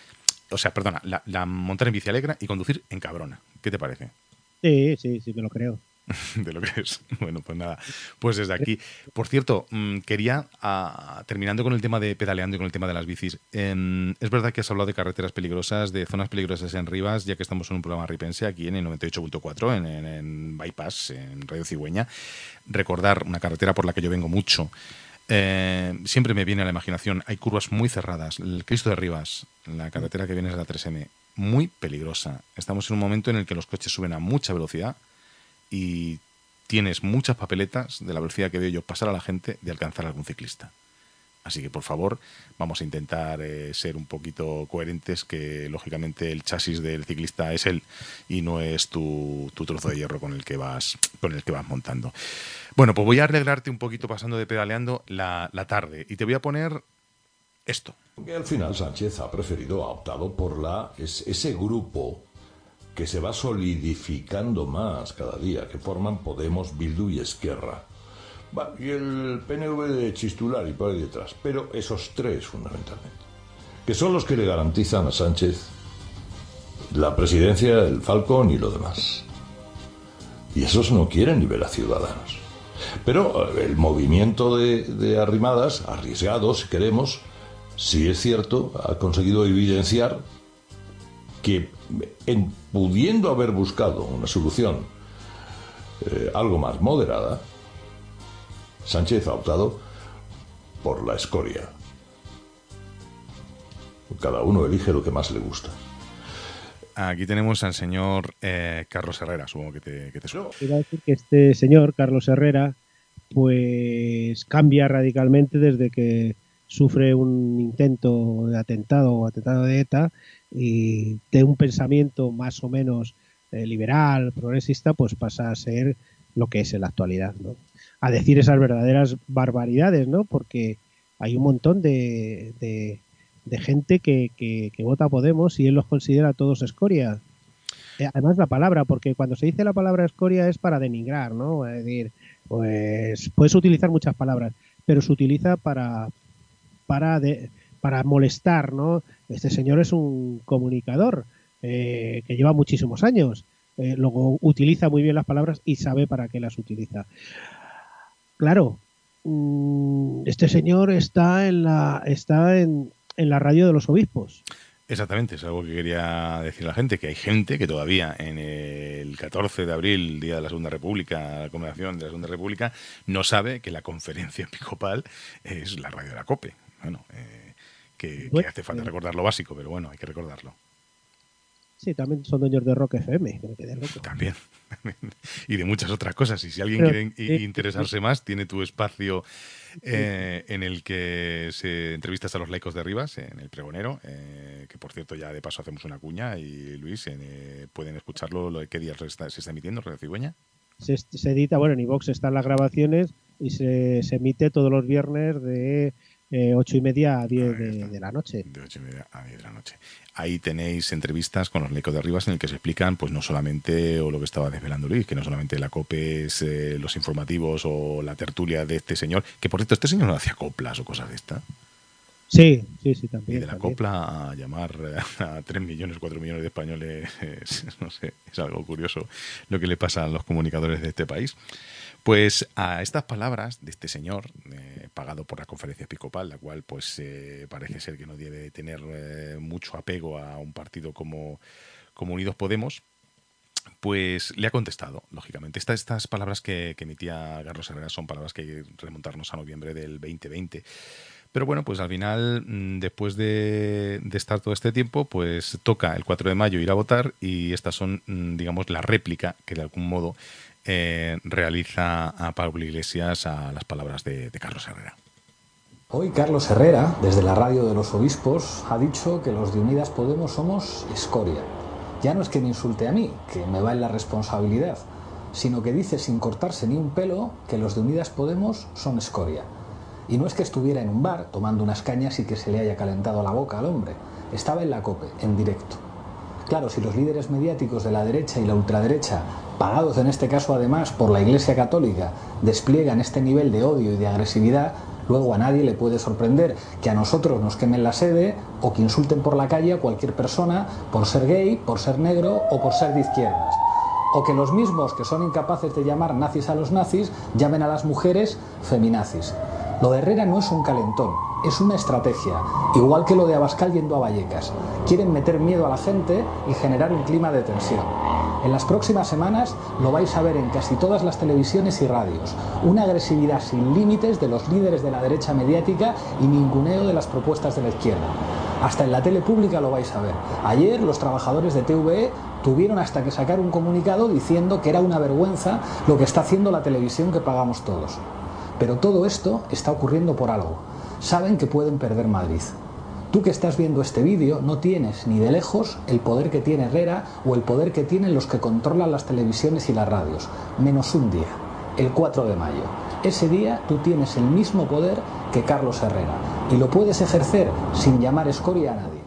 E: la montar en bici alegra y conducir encabrona. ¿Qué te parece?
F: Sí, me lo creo.
E: De lo que es. Bueno, pues nada, pues desde aquí. Por cierto, quería, terminando con el tema de pedaleando y con el tema de las bicis, es verdad que has hablado de carreteras peligrosas, de zonas peligrosas en Rivas, ya que estamos en un programa ripense aquí en el 98.4, en Bypass, en Radio Cigüeña. Recordar una carretera por la que yo vengo mucho. Siempre me viene a la imaginación, hay curvas muy cerradas. El Cristo de Rivas, la carretera que viene es la 3M, muy peligrosa. Estamos en un momento en el que los coches suben a mucha velocidad y tienes muchas papeletas de la velocidad que veo yo pasar a la gente de alcanzar a algún ciclista. Así que, por favor, vamos a intentar ser un poquito coherentes, que lógicamente el chasis del ciclista es él y no es tu trozo de hierro con el que vas montando. Bueno, pues voy a arreglarte un poquito pasando de pedaleando la tarde y te voy a poner esto.
J: Que al final Sánchez ha optado por ese grupo que se va solidificando más cada día, que forman Podemos, Bildu y Esquerra. Y el PNV de Chistular y por ahí detrás. Pero esos tres, fundamentalmente, que son los que le garantizan a Sánchez la presidencia, el Falcón y lo demás. Y esos no quieren ni ver a Ciudadanos. Pero el movimiento de Arrimadas, arriesgado si queremos, sí es cierto, ha conseguido evidenciar que pudiendo haber buscado una solución algo más moderada, Sánchez ha optado por la escoria. Cada uno elige lo que más le gusta.
E: Aquí tenemos al señor Carlos Herrera, supongo que te suena.
F: Iba a decir que este señor, Carlos Herrera, pues cambia radicalmente desde que sufre un intento de atentado de ETA, y de un pensamiento más o menos liberal, progresista, pues pasa a ser lo que es en la actualidad, ¿no? A decir esas verdaderas barbaridades, ¿no? Porque hay un montón de gente que vota a Podemos y él los considera todos escoria. Además la palabra, porque cuando se dice la palabra escoria es para denigrar, ¿no? Es decir, pues puedes utilizar muchas palabras, pero se utiliza para molestar, ¿no? Este señor es un comunicador que lleva muchísimos años. Luego utiliza muy bien las palabras y sabe para qué las utiliza. Claro, este señor está en la radio de los obispos.
E: Exactamente, es algo que quería decir a la gente, que hay gente que todavía en el 14 de abril, Día de la Segunda República, la conmemoración de la Segunda República, no sabe que la conferencia episcopal es la radio de la COPE. Bueno, que hace falta recordar lo básico, pero bueno, hay que recordarlo.
F: Sí, también son dueños de Rock FM, que me quedé loco.
E: También. Y de muchas otras cosas. Y si alguien quiere interesarse más, tiene tu espacio en el que se entrevistas a los laicos de Rivas, en El Pregonero, que por cierto ya de paso hacemos una cuña. Y Luis, pueden escucharlo, ¿qué días se está emitiendo, Radio Cigüeña?
F: Se edita, bueno, en iVox están las grabaciones y se emite todos los viernes de 8:30 a 10 de la noche.
E: De 8:30 a 10 de la noche. Ahí tenéis entrevistas con los laicos de Rivas en el que se explican, pues no solamente, o lo que estaba desvelando Luis, que no solamente la COPE es los informativos o la tertulia de este señor, que por cierto este señor no hacía coplas o cosas de esta.
F: Sí, también.
E: Y de la copla a llamar a 3 millones, 4 millones de españoles, no sé, es algo curioso lo que le pasa a los comunicadores de este país. Pues a estas palabras de este señor, pagado por la conferencia episcopal, la cual pues parece ser que no debe tener mucho apego a un partido como Unidos Podemos, pues le ha contestado, lógicamente. Estas palabras que emitía Carlos Herrera son palabras que hay que remontarnos a noviembre del 2020. Pero bueno, pues al final, después de estar todo este tiempo, pues toca el 4 de mayo ir a votar y estas son, digamos, la réplica que de algún modo realiza a Pablo Iglesias a las palabras de Carlos Herrera.
K: Hoy Carlos Herrera, desde la radio de los obispos, ha dicho que los de Unidas Podemos somos escoria. Ya no es que me insulte a mí, que me va en la responsabilidad, sino que dice sin cortarse ni un pelo que los de Unidas Podemos son escoria. Y no es que estuviera en un bar tomando unas cañas y que se le haya calentado la boca al hombre. Estaba en la COPE, en directo. Claro, si los líderes mediáticos de la derecha y la ultraderecha, pagados en este caso además por la Iglesia Católica, despliegan este nivel de odio y de agresividad, luego a nadie le puede sorprender que a nosotros nos quemen la sede o que insulten por la calle a cualquier persona por ser gay, por ser negro o por ser de izquierdas. O que los mismos que son incapaces de llamar nazis a los nazis llamen a las mujeres feminazis. Lo de Herrera no es un calentón, es una estrategia, igual que lo de Abascal yendo a Vallecas. Quieren meter miedo a la gente y generar un clima de tensión. En las próximas semanas lo vais a ver en casi todas las televisiones y radios. Una agresividad sin límites de los líderes de la derecha mediática y ninguneo de las propuestas de la izquierda. Hasta en la tele pública lo vais a ver. Ayer los trabajadores de TVE tuvieron hasta que sacar un comunicado diciendo que era una vergüenza lo que está haciendo la televisión que pagamos todos. Pero todo esto está ocurriendo por algo. Saben que pueden perder Madrid. Tú que estás viendo este vídeo no tienes ni de lejos el poder que tiene Herrera o el poder que tienen los que controlan las televisiones y las radios. Menos un día, el 4 de mayo. Ese día tú tienes el mismo poder que Carlos Herrera. Y lo puedes ejercer sin llamar escoria a nadie.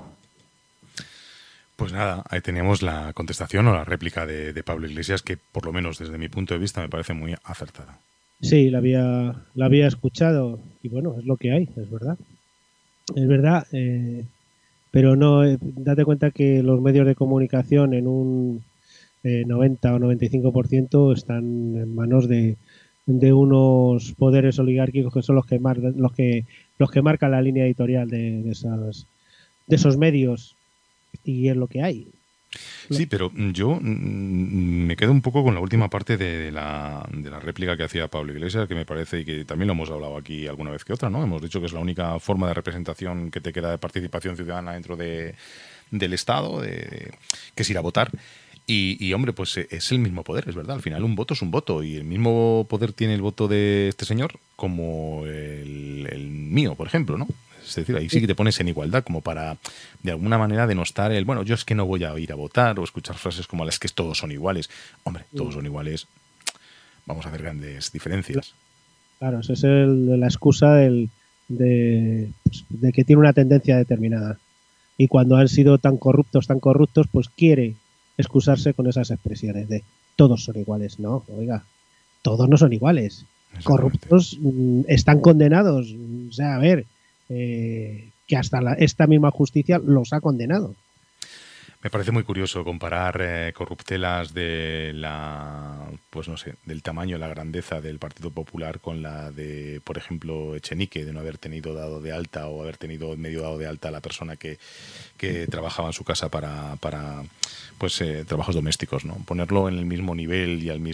E: Pues nada, ahí teníamos la contestación o la réplica de Pablo Iglesias, que por lo menos desde mi punto de vista me parece muy acertada.
F: Sí, la había escuchado y bueno, es lo que hay, es verdad. Es verdad, pero no, date cuenta que los medios de comunicación en un 90 o 95% están en manos de unos poderes oligárquicos que son los que marcan la línea editorial de esos medios y es lo que hay.
E: Sí, pero yo me quedo un poco con la última parte de la réplica que hacía Pablo Iglesias, que me parece, y que también lo hemos hablado aquí alguna vez que otra, ¿no? Hemos dicho que es la única forma de representación que te queda de participación ciudadana dentro del Estado, que es ir a votar. Y hombre, pues es el mismo poder, es verdad. Al final un voto es un voto y el mismo poder tiene el voto de este señor como el mío, por ejemplo, ¿no? Es decir, ahí sí que te pones en igualdad como para, de alguna manera, denostar bueno, yo es que no voy a ir a votar o escuchar frases como las que todos son iguales. Hombre, todos son iguales. Vamos a hacer grandes diferencias.
F: Claro, esa es la excusa del de que tiene una tendencia determinada. Y cuando han sido tan corruptos, pues quiere excusarse con esas expresiones de todos son iguales. No, oiga, todos no son iguales. Corruptos están condenados. O sea, a ver, que hasta esta misma justicia los ha condenado.
E: Me parece muy curioso comparar corruptelas de pues no sé, del tamaño, la grandeza del Partido Popular con la de, por ejemplo, Echenique, de no haber tenido dado de alta o haber tenido medio dado de alta a la persona que trabajaba en su casa para trabajos domésticos, ¿no? Ponerlo en el mismo nivel y en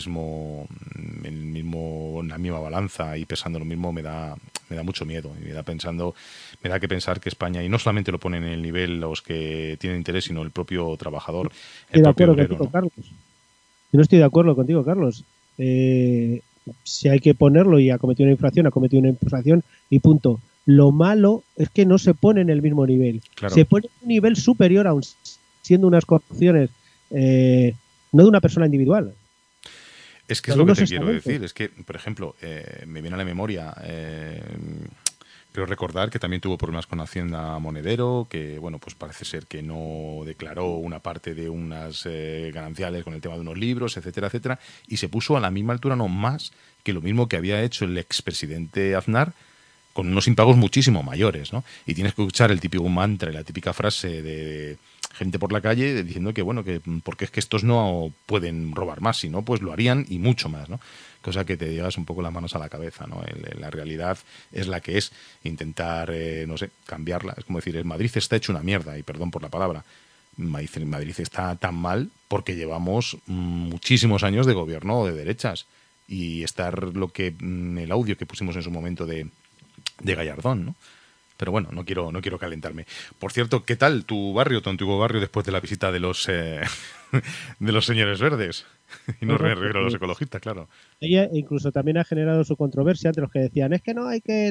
E: la misma balanza y pesando lo mismo me da mucho miedo y me da que pensar que España, y no solamente lo ponen en el nivel los que tienen interés, sino el propio trabajador, el propio obrero, ¿no?
F: Carlos. Yo no estoy de acuerdo contigo, Carlos. Si hay que ponerlo y ha cometido una infracción y punto. Lo malo es que no se pone en el mismo nivel.
E: Claro.
F: Se pone en un nivel superior aún siendo unas corrupciones no de una persona individual.
E: Es que es lo que te quiero decir. Es que, por ejemplo, me viene a la memoria... Creo recordar que también tuvo problemas con Hacienda Monedero, que bueno, pues parece ser que no declaró una parte de unas gananciales con el tema de unos libros, etcétera, etcétera, y se puso a la misma altura, no más, que lo mismo que había hecho el expresidente Aznar, con unos impagos muchísimo mayores, ¿no? Y tienes que escuchar el típico mantra y la típica frase de gente por la calle diciendo que bueno, que porque es que estos no pueden robar más, si no, pues lo harían y mucho más, ¿no? Cosa que te llevas un poco las manos a la cabeza, ¿no? La realidad es la que es. Intentar, no sé, cambiarla. Es como decir, Madrid está hecho una mierda, y perdón por la palabra. Madrid está tan mal porque llevamos muchísimos años de gobierno de derechas. Y estar el audio que pusimos en su momento de Gallardón, ¿no? Pero bueno, no quiero calentarme. Por cierto, ¿qué tal tu antiguo barrio, después de la visita de los señores verdes? Y no me refiero a los ecologistas, claro.
F: Ella incluso también ha generado su controversia entre los que decían es que no hay que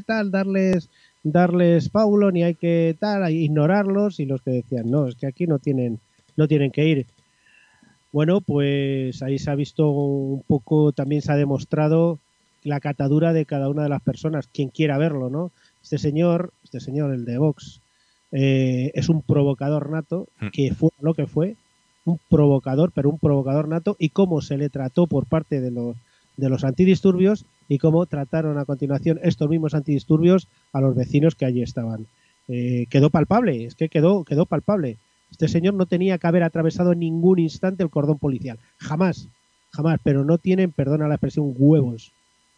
F: darles paulo, ni hay que ignorarlos, y los que decían no, es que aquí no tienen que ir. Bueno, pues ahí se ha visto un poco, también se ha demostrado la catadura de cada una de las personas, quien quiera verlo, ¿no? Este señor, el de Vox, es un provocador nato, que fue lo que fue, un provocador nato, y cómo se le trató por parte de los antidisturbios y cómo trataron a continuación estos mismos antidisturbios a los vecinos que allí estaban. Quedó palpable, quedó palpable. Este señor no tenía que haber atravesado en ningún instante el cordón policial, jamás, pero no tienen, perdona la expresión, huevos.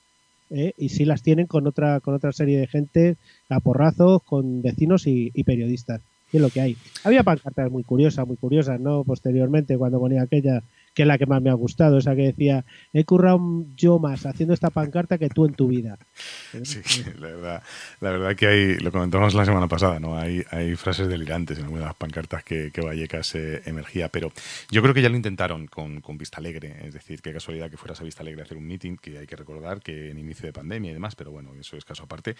F: Y sí las tienen con otra serie de gente, a porrazos, con vecinos y periodistas. Y es lo que hay. Había pancartas muy curiosas, ¿no? Posteriormente, cuando ponía aquella, que es la que más me ha gustado, esa que decía, he currado yo más haciendo esta pancarta que tú en tu vida.
E: Sí, la verdad que lo comentamos la semana pasada, ¿no? Hay frases delirantes en algunas pancartas que Vallecas emergía, pero yo creo que ya lo intentaron con Vistalegre, es decir, qué casualidad que fueras a Vistalegre a hacer un meeting, que hay que recordar que en inicio de pandemia y demás, pero bueno, eso es caso aparte.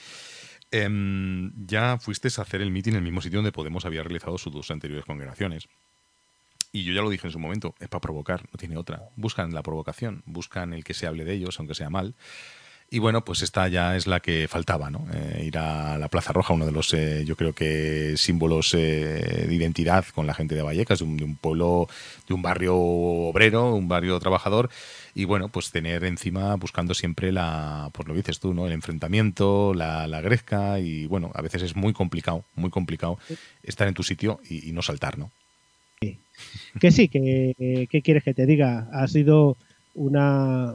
E: Ya fuiste a hacer el meeting en el mismo sitio donde Podemos había realizado sus dos anteriores congregaciones. Y yo ya lo dije en su momento, es para provocar, no tiene otra. Buscan la provocación, buscan el que se hable de ellos, aunque sea mal. Y bueno, pues esta ya es la que faltaba, ¿no? Ir a la Plaza Roja, uno de los, yo creo que símbolos de identidad con la gente de Vallecas, de un pueblo, de un barrio obrero, un barrio trabajador. Y bueno, pues tener encima, buscando siempre pues lo dices tú, ¿no? El enfrentamiento, la gresca, y bueno, a veces es muy complicado estar en tu sitio y no saltar, ¿no?
F: Que sí, ¿qué quieres que te diga? Ha sido una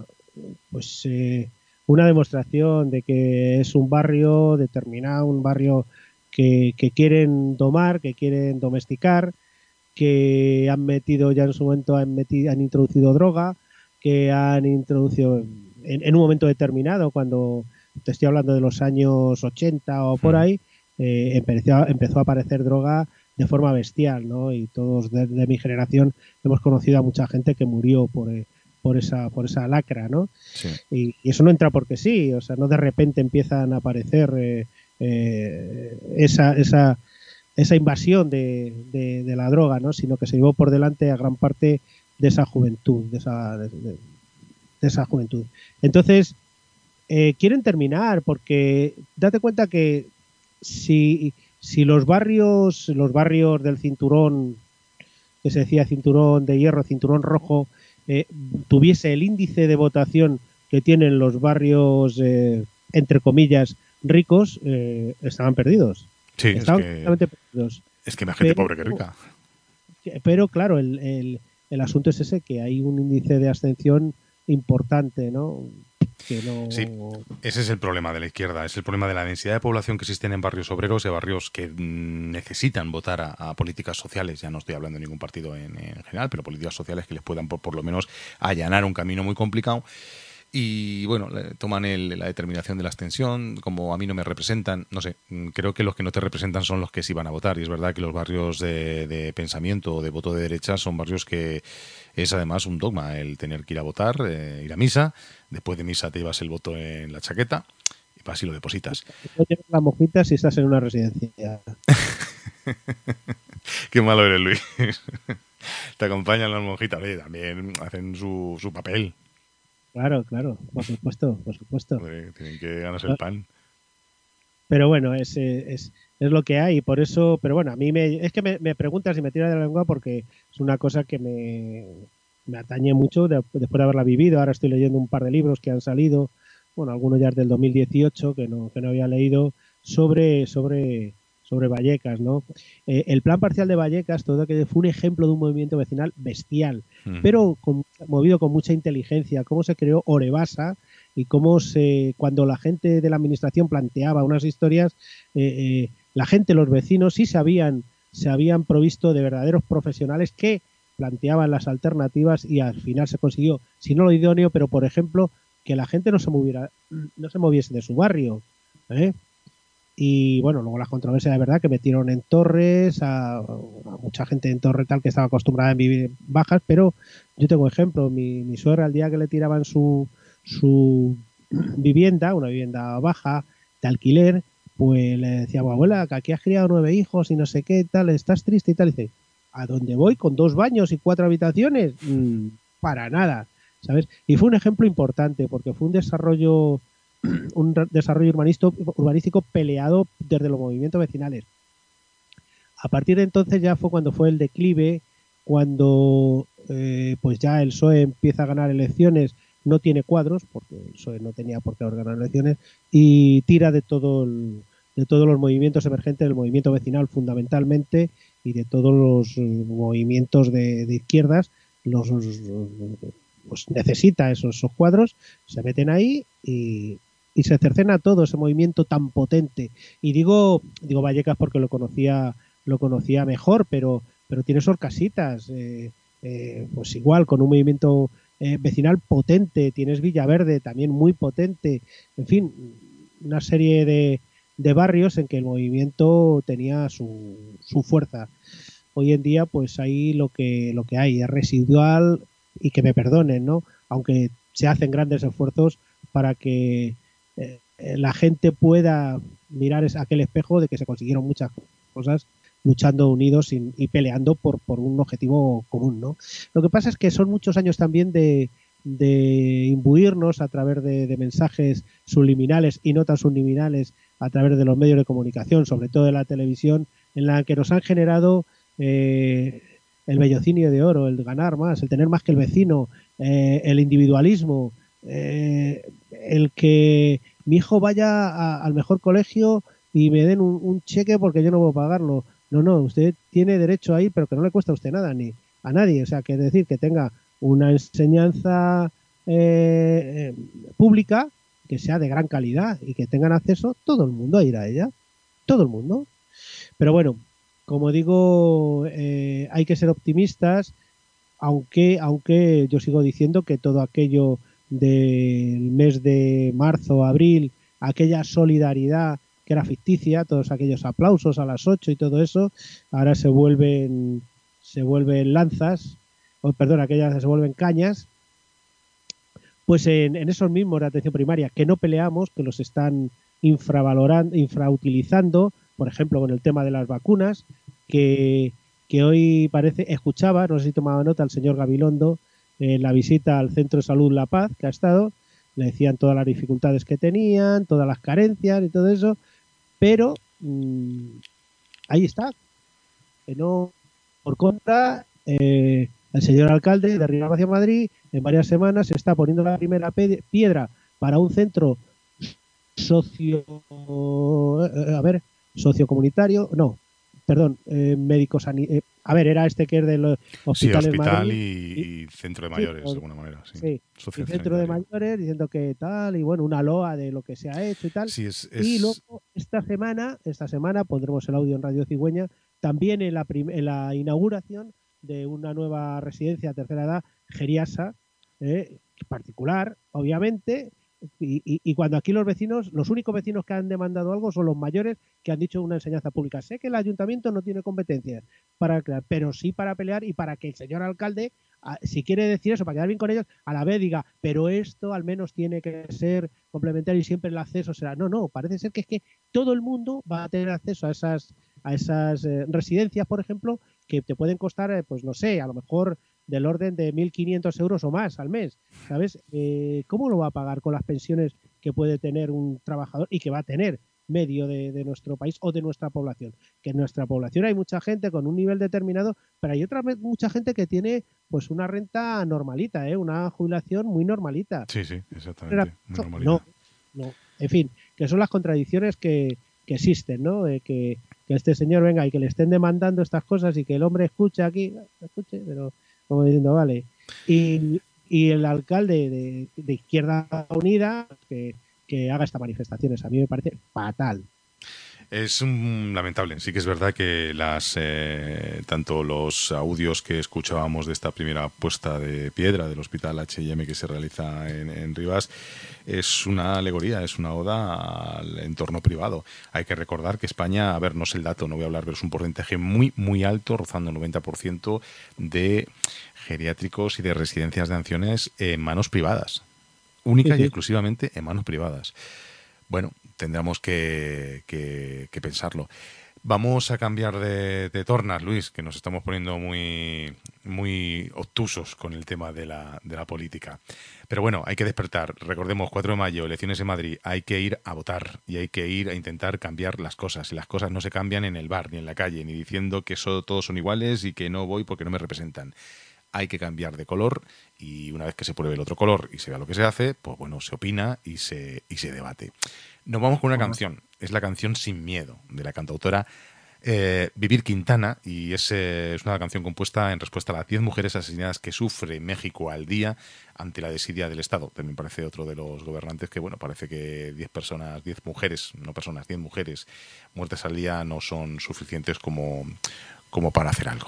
F: demostración de que es un barrio determinado, un barrio que quieren domar, que quieren domesticar, que han metido ya en su momento, han introducido droga, que han introducido en un momento determinado, cuando te estoy hablando de los años 80 o por ahí, empezó a aparecer droga de forma bestial, ¿no? Y todos de mi generación hemos conocido a mucha gente que murió por esa lacra, ¿no?
E: Sí.
F: Y eso no entra porque sí, o sea, no de repente empiezan a aparecer esa invasión de la droga, ¿no? Sino que se llevó por delante a gran parte de esa juventud, de esa juventud. Entonces, quieren terminar porque date cuenta que si los barrios del cinturón, que se decía cinturón de hierro, cinturón rojo, tuviese el índice de votación que tienen los barrios, entre comillas, ricos, estaban perdidos.
E: Sí,
F: estaban completamente perdidos.
E: Es que hay más gente pobre que rica.
F: Pero claro, el asunto es ese, que hay un índice de abstención importante, ¿no? Que no...
E: Sí, ese es el problema de la izquierda, es el problema de la densidad de población que existen en barrios obreros, de barrios que necesitan votar a políticas sociales. Ya no estoy hablando de ningún partido en general, pero políticas sociales que les puedan por lo menos allanar un camino muy complicado. Y bueno, toman la determinación de la abstención. Como a mí no me representan, no sé, creo que los que no te representan son los que sí van a votar. Y es verdad que los barrios de pensamiento o de voto de derecha son barrios que es además un dogma el tener que ir a votar, ir a misa. Después de misa te llevas el voto en la chaqueta y vas y lo depositas.
F: No tienes la mojita si estás en una residencia.
E: Qué malo eres, Luis. Te acompañan las monjitas. Oye, también hacen su papel.
F: Claro, por supuesto.
E: Tienen que ganarse el pan.
F: Pero bueno, es lo que hay, por eso, pero bueno, a mí es que me preguntas y me tira de la lengua porque es una cosa que me atañe mucho después de haberla vivido. Ahora estoy leyendo un par de libros que han salido, bueno, algunos ya del 2018 que no había leído, sobre Vallecas, ¿no? El plan parcial de Vallecas, todo aquello fue un ejemplo de un movimiento vecinal bestial, pero movido con mucha inteligencia. Cómo se creó Orebasa y cómo cuando la gente de la administración planteaba unas historias, la gente, los vecinos, sí se habían provisto de verdaderos profesionales que planteaban las alternativas y al final se consiguió, si no lo idóneo, pero por ejemplo, que la gente no se moviese de su barrio, ¿eh? Y bueno, luego las controversias de verdad que metieron en torres a mucha gente en torre tal que estaba acostumbrada a vivir en bajas, pero yo tengo ejemplo, mi suegra, al día que le tiraban su vivienda, una vivienda baja de alquiler, pues le decía, abuela, que aquí has criado 9 hijos y no sé qué, tal, estás triste y tal, y dice, ¿a dónde voy? ¿Con 2 baños y 4 habitaciones? Para nada, ¿sabes? Y fue un ejemplo importante porque fue un desarrollo urbanístico peleado desde los movimientos vecinales. A partir de entonces ya fue cuando fue el declive, cuando pues ya el PSOE empieza a ganar elecciones, no tiene cuadros, porque el PSOE no tenía por qué ganar elecciones, y tira de todos los movimientos emergentes, del movimiento vecinal fundamentalmente, y de todos los movimientos de izquierdas, pues necesita esos cuadros, se meten ahí y se cercena todo ese movimiento tan potente. Y digo Vallecas porque lo conocía mejor, pero tiene sus casitas, pues igual, con un movimiento vecinal potente. Tienes Villaverde, también muy potente. En fin, una serie de barrios en que el movimiento tenía su fuerza. Hoy en día, pues ahí lo que hay es residual, y que me perdonen, ¿no? Aunque se hacen grandes esfuerzos para que la gente pueda mirar aquel espejo de que se consiguieron muchas cosas luchando unidos y peleando por un objetivo común, ¿no? Lo que pasa es que son muchos años también de imbuirnos a través de mensajes subliminales y notas subliminales a través de los medios de comunicación, sobre todo de la televisión, en la que nos han generado el vellocinio de oro, el ganar más, el tener más que el vecino, el individualismo, el que mi hijo vaya al mejor colegio y me den un cheque porque yo no puedo pagarlo. No, usted tiene derecho a ir, pero que no le cuesta a usted nada, ni a nadie. O sea, que es decir, que tenga una enseñanza pública que sea de gran calidad y que tengan acceso todo el mundo a ir a ella. Todo el mundo. Pero bueno, como digo, hay que ser optimistas, aunque yo sigo diciendo que todo aquello del mes de marzo, abril, aquella solidaridad que era ficticia, todos aquellos aplausos a las 8 y todo eso, ahora se vuelven lanzas, aquellas se vuelven cañas, pues en esos mismos de atención primaria que no peleamos, que los están infrautilizando, por ejemplo con el tema de las vacunas, que hoy escuchaba, no sé si tomaba nota el señor Gabilondo, en la visita al Centro de Salud La Paz que ha estado, le decían todas las dificultades que tenían, todas las carencias y todo eso, pero ahí está. No, por contra, el señor alcalde de Rivas Madrid en varias semanas se está poniendo la primera piedra para un centro sociocomunitario, médico sanitario. Era este que es de los hospitales.
E: Sí, hospital
F: Madrid,
E: y centro de mayores, de alguna manera.
F: Sí, y centro de mayores, diciendo que tal, y bueno, una loa de lo que se ha hecho y tal.
E: Sí,
F: Y luego, esta semana pondremos el audio en Radio Cigüeña, también en la inauguración de una nueva residencia de tercera edad, Geriasa, particular, obviamente. Y cuando aquí los únicos vecinos que han demandado algo son los mayores, que han dicho una enseñanza pública. Sé que el ayuntamiento no tiene competencias para crear, pero sí para pelear y para que el señor alcalde, si quiere decir eso, para quedar bien con ellos, a la vez diga, pero esto al menos tiene que ser complementario y siempre el acceso será. No, parece ser que es que todo el mundo va a tener acceso a esas residencias, por ejemplo, que te pueden costar, pues no sé, a lo mejor del orden de 1.500 euros o más al mes, ¿sabes? ¿Cómo lo va a pagar con las pensiones que puede tener un trabajador y que va a tener medio de nuestro país o de nuestra población? Que en nuestra población hay mucha gente con un nivel determinado, pero hay mucha gente que tiene pues una renta normalita, una jubilación muy normalita.
E: Sí, exactamente. Muy normalita.
F: No. En fin, que son las contradicciones que existen, ¿no? Que este señor venga y que le estén demandando estas cosas y que el hombre escuche, pero como diciendo, vale. Y el alcalde de Izquierda Unida que haga estas manifestaciones, a mí me parece fatal.
E: Es lamentable. Sí que es verdad que tanto los audios que escuchábamos de esta primera puesta de piedra del hospital H&M que se realiza en Rivas es una alegoría, es una oda al entorno privado. Hay que recordar que España, no sé el dato, no voy a hablar, pero es un porcentaje muy, muy alto, rozando el 90% de geriátricos y de residencias de ancianos en manos privadas. Única y exclusivamente en manos privadas. Bueno, tendremos que pensarlo. Vamos a cambiar de tornas, Luis, que nos estamos poniendo muy, muy obtusos con el tema de la política. Pero bueno, hay que despertar. Recordemos, 4 de mayo, elecciones en Madrid. Hay que ir a votar y hay que ir a intentar cambiar las cosas. Y las cosas no se cambian en el bar, ni en la calle, ni diciendo que todos son iguales y que no voy porque no me representan. Hay que cambiar de color y una vez que se pruebe el otro color y se vea lo que se hace, pues bueno, se opina y se debate. Nos vamos con una canción. Es la canción Sin Miedo, de la cantautora Vivir Quintana, y es una canción compuesta en respuesta a las 10 mujeres asesinadas que sufre México al día ante la desidia del Estado. También parece otro de los gobernantes que, bueno, parece que 10 mujeres muertes al día no son suficientes como para hacer algo.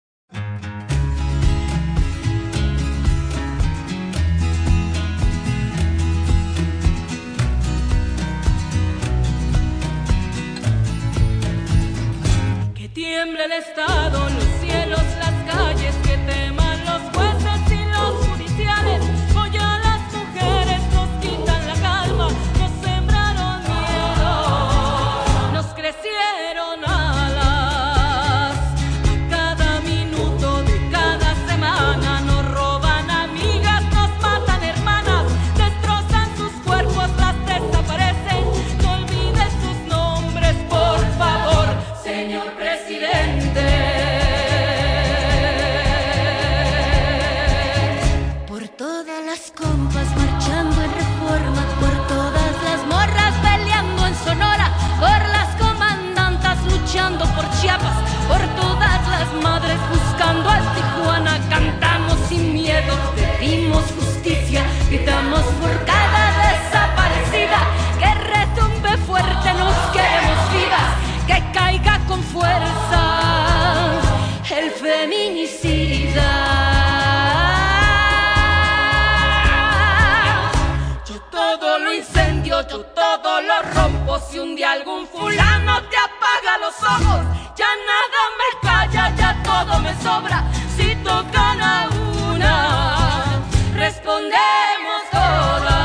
L: Tiembla el Estado, los cielos, las calles, que teman los jueces y los judiciales. Hoy a las mujeres nos quitan la calma, nos sembraron miedo, nos crecieron alas. A cada minuto de cada semana nos roban amigas, nos matan hermanas, destrozan sus cuerpos, las desaparecen. No olviden sus nombres, por favor, señor presidente. Por todas las compas marchando en Reforma, por todas las morras peleando en Sonora, por las comandantas luchando por Chiapas, por todas las madres buscando al Tijuana. Cantamos sin miedo, pedimos justicia, gritamos por cada desaparecida, que retumbe fuerte, nos queremos vivas, que caiga con fuerza el feminicida. Yo todo lo incendio, yo todo lo rompo. Si un día algún fulano te apaga los ojos, ya nada me calla, ya todo me sobra. Si tocan a una, respondemos todas.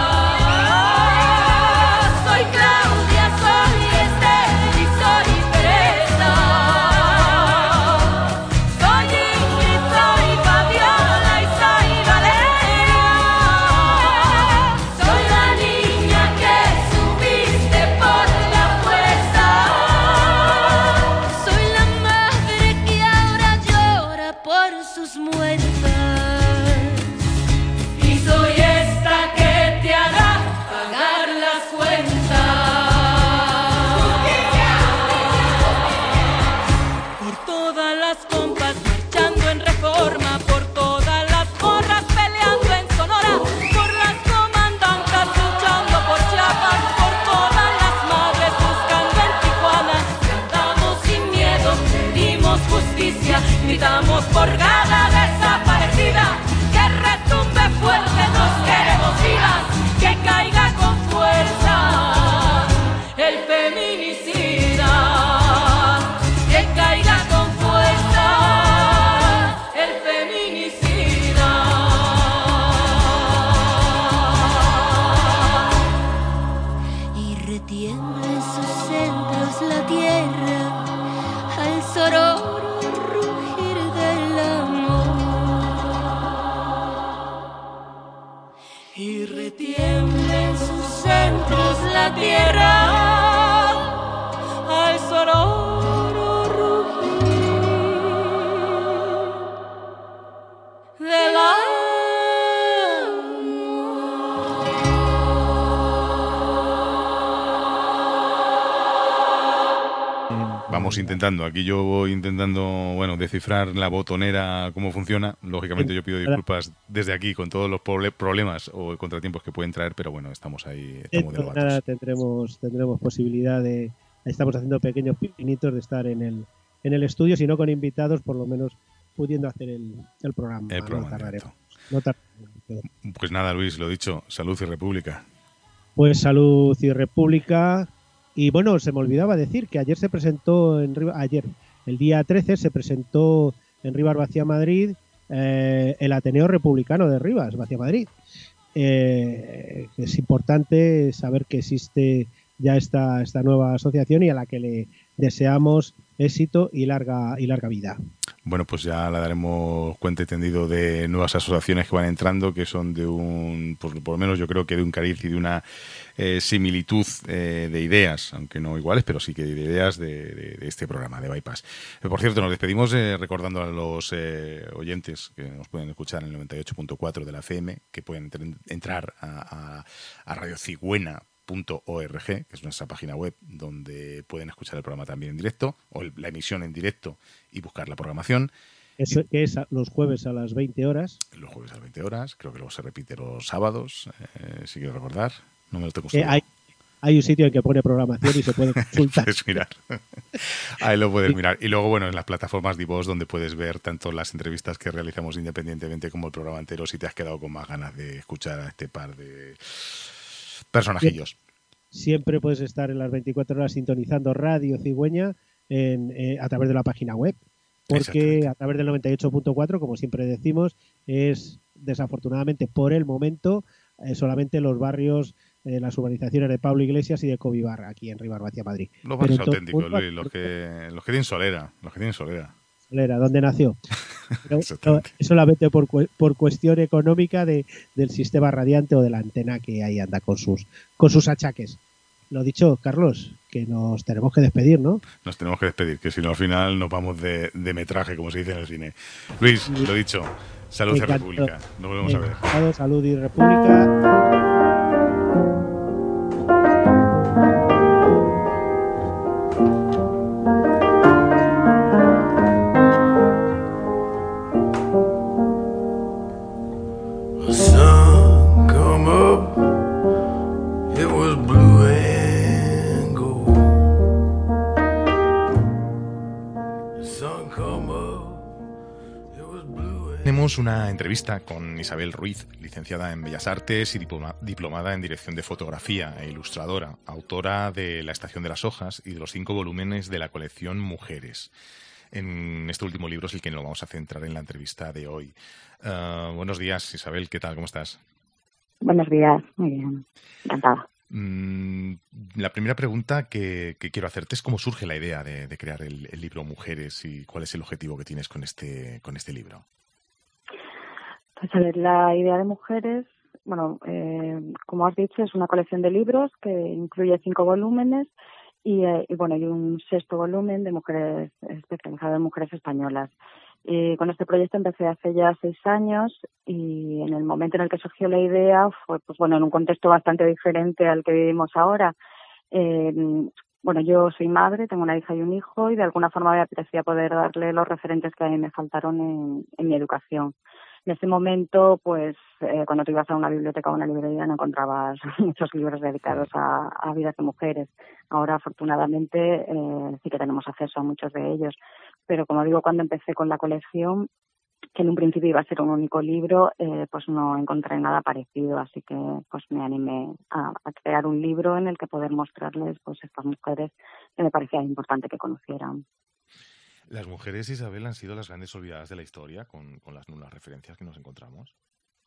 L: Soy Claudia, soy Esther y soy Teresa. Soy Ingrid, soy Fabiola y soy Valeria. Soy la niña que subiste por la fuerza. las compas marchando en Reforma, por todas las porras peleando en Sonora, por las comandantas luchando por Chiapas, por todas las madres buscando en Tijuana. Cantamos sin miedo, pedimos justicia, gritamos por Gada desaparecida, que retumbe fuerte, nos queremos vivas, que caiga con fuerza el feminicida, que caiga con fuerza el feminicida. Y retiembla en sus centros la tierra al sororo rugir del amor. Y retiembla en sus centros la tierra al sonoro rugir del amor.
E: Vamos intentando, aquí yo voy intentando, bueno, descifrar la botonera, cómo funciona. Lógicamente yo pido disculpas desde aquí con todos los problemas o contratiempos que pueden traer, pero bueno, estamos ahí, estamos de
F: Entonces, nada, tendremos posibilidad de... Estamos haciendo pequeños pinitos de estar en el estudio, si no con invitados, por lo menos pudiendo hacer el programa.
E: El programa
F: no
E: directo.
F: tardaremos.
E: Pues nada, Luis, lo dicho, salud y república.
F: Pues salud y república. Y bueno, se me olvidaba decir que ayer se presentó el día 13, se presentó en Rivas Vacía Madrid el Ateneo Republicano de Rivas Vacía Madrid. Es importante saber que existe ya esta nueva asociación y a la que le deseamos éxito y larga vida.
E: Bueno, pues ya la daremos cuenta y tendido de nuevas asociaciones que van entrando, que son de por lo menos yo creo que de un cariz y de una similitud de ideas, aunque no iguales, pero sí que de ideas de este programa de Bypass. Por cierto, nos despedimos recordando a los oyentes que nos pueden escuchar en el 98.4 de la FM, que pueden entrar a radiocigüena.org, que es nuestra página web donde pueden escuchar el programa también en directo, o la emisión en directo y buscar la programación.
F: Eso que es los jueves a las 20 horas.
E: Los jueves a las 20 horas, creo que luego se repite los sábados, si quiero recordar. No me lo tengo
F: hay un sitio en que pone programación y se puede consultar.
E: Puedes mirar. Ahí lo puedes mirar. Y luego, bueno, en las plataformas de iVoox, donde puedes ver tanto las entrevistas que realizamos independientemente como el programa entero, si te has quedado con más ganas de escuchar a este par de personajillos.
F: Siempre puedes estar en las 24 horas sintonizando Radio Cigüeña a través de la página web, porque a través del 98.4, como siempre decimos, es desafortunadamente por el momento solamente los barrios, las urbanizaciones de Pablo Iglesias y de Covibar, aquí en Rivas Vacía Madrid.
E: Los barrios auténticos, Luis, los que tienen solera,
F: Solera, ¿dónde nació? Pero solamente por cuestión económica del sistema radiante o de la antena que ahí anda con sus achaques. Lo dicho, Carlos, que nos tenemos que despedir, ¿no?
E: Nos tenemos que despedir, que si no al final nos vamos de metraje, como se dice en el cine. Luis, lo dicho, salud y república. Nos volvemos a ver.
F: Salud y república.
E: Tenemos una entrevista con Isabel Ruiz, licenciada en Bellas Artes y diplomada en Dirección de Fotografía e ilustradora, autora de La Estación de las Hojas y de los 5 volúmenes de la colección Mujeres. En este último libro es el que nos vamos a centrar en la entrevista de hoy. Buenos días, Isabel, ¿qué tal? ¿Cómo estás?
M: Buenos días, muy bien, encantada.
E: La primera pregunta que quiero hacerte es cómo surge la idea de crear el libro Mujeres y cuál es el objetivo que tienes con este libro.
M: Pues a ver, la idea de Mujeres, bueno, como has dicho, es una colección de libros que incluye 5 volúmenes y bueno, hay un 6º volumen de mujeres, especializado en mujeres españolas. Y con este proyecto empecé hace ya 6 años y en el momento en el que surgió la idea fue, pues bueno, en un contexto bastante diferente al que vivimos ahora. bueno, yo soy madre, tengo una hija y un hijo, y de alguna forma me apetecía poder darle los referentes que a mí me faltaron en mi educación. En ese momento, pues, cuando tú ibas a una biblioteca o una librería no encontrabas muchos libros dedicados a vidas de mujeres. Ahora, afortunadamente, sí que tenemos acceso a muchos de ellos. Pero, como digo, cuando empecé con la colección, que en un principio iba a ser un único libro, pues no encontré nada parecido. Así que pues me animé a crear un libro en el que poder mostrarles pues estas mujeres que me parecía importante que conocieran.
E: Las mujeres, Isabel, han sido las grandes olvidadas de la historia con las nulas referencias que nos encontramos.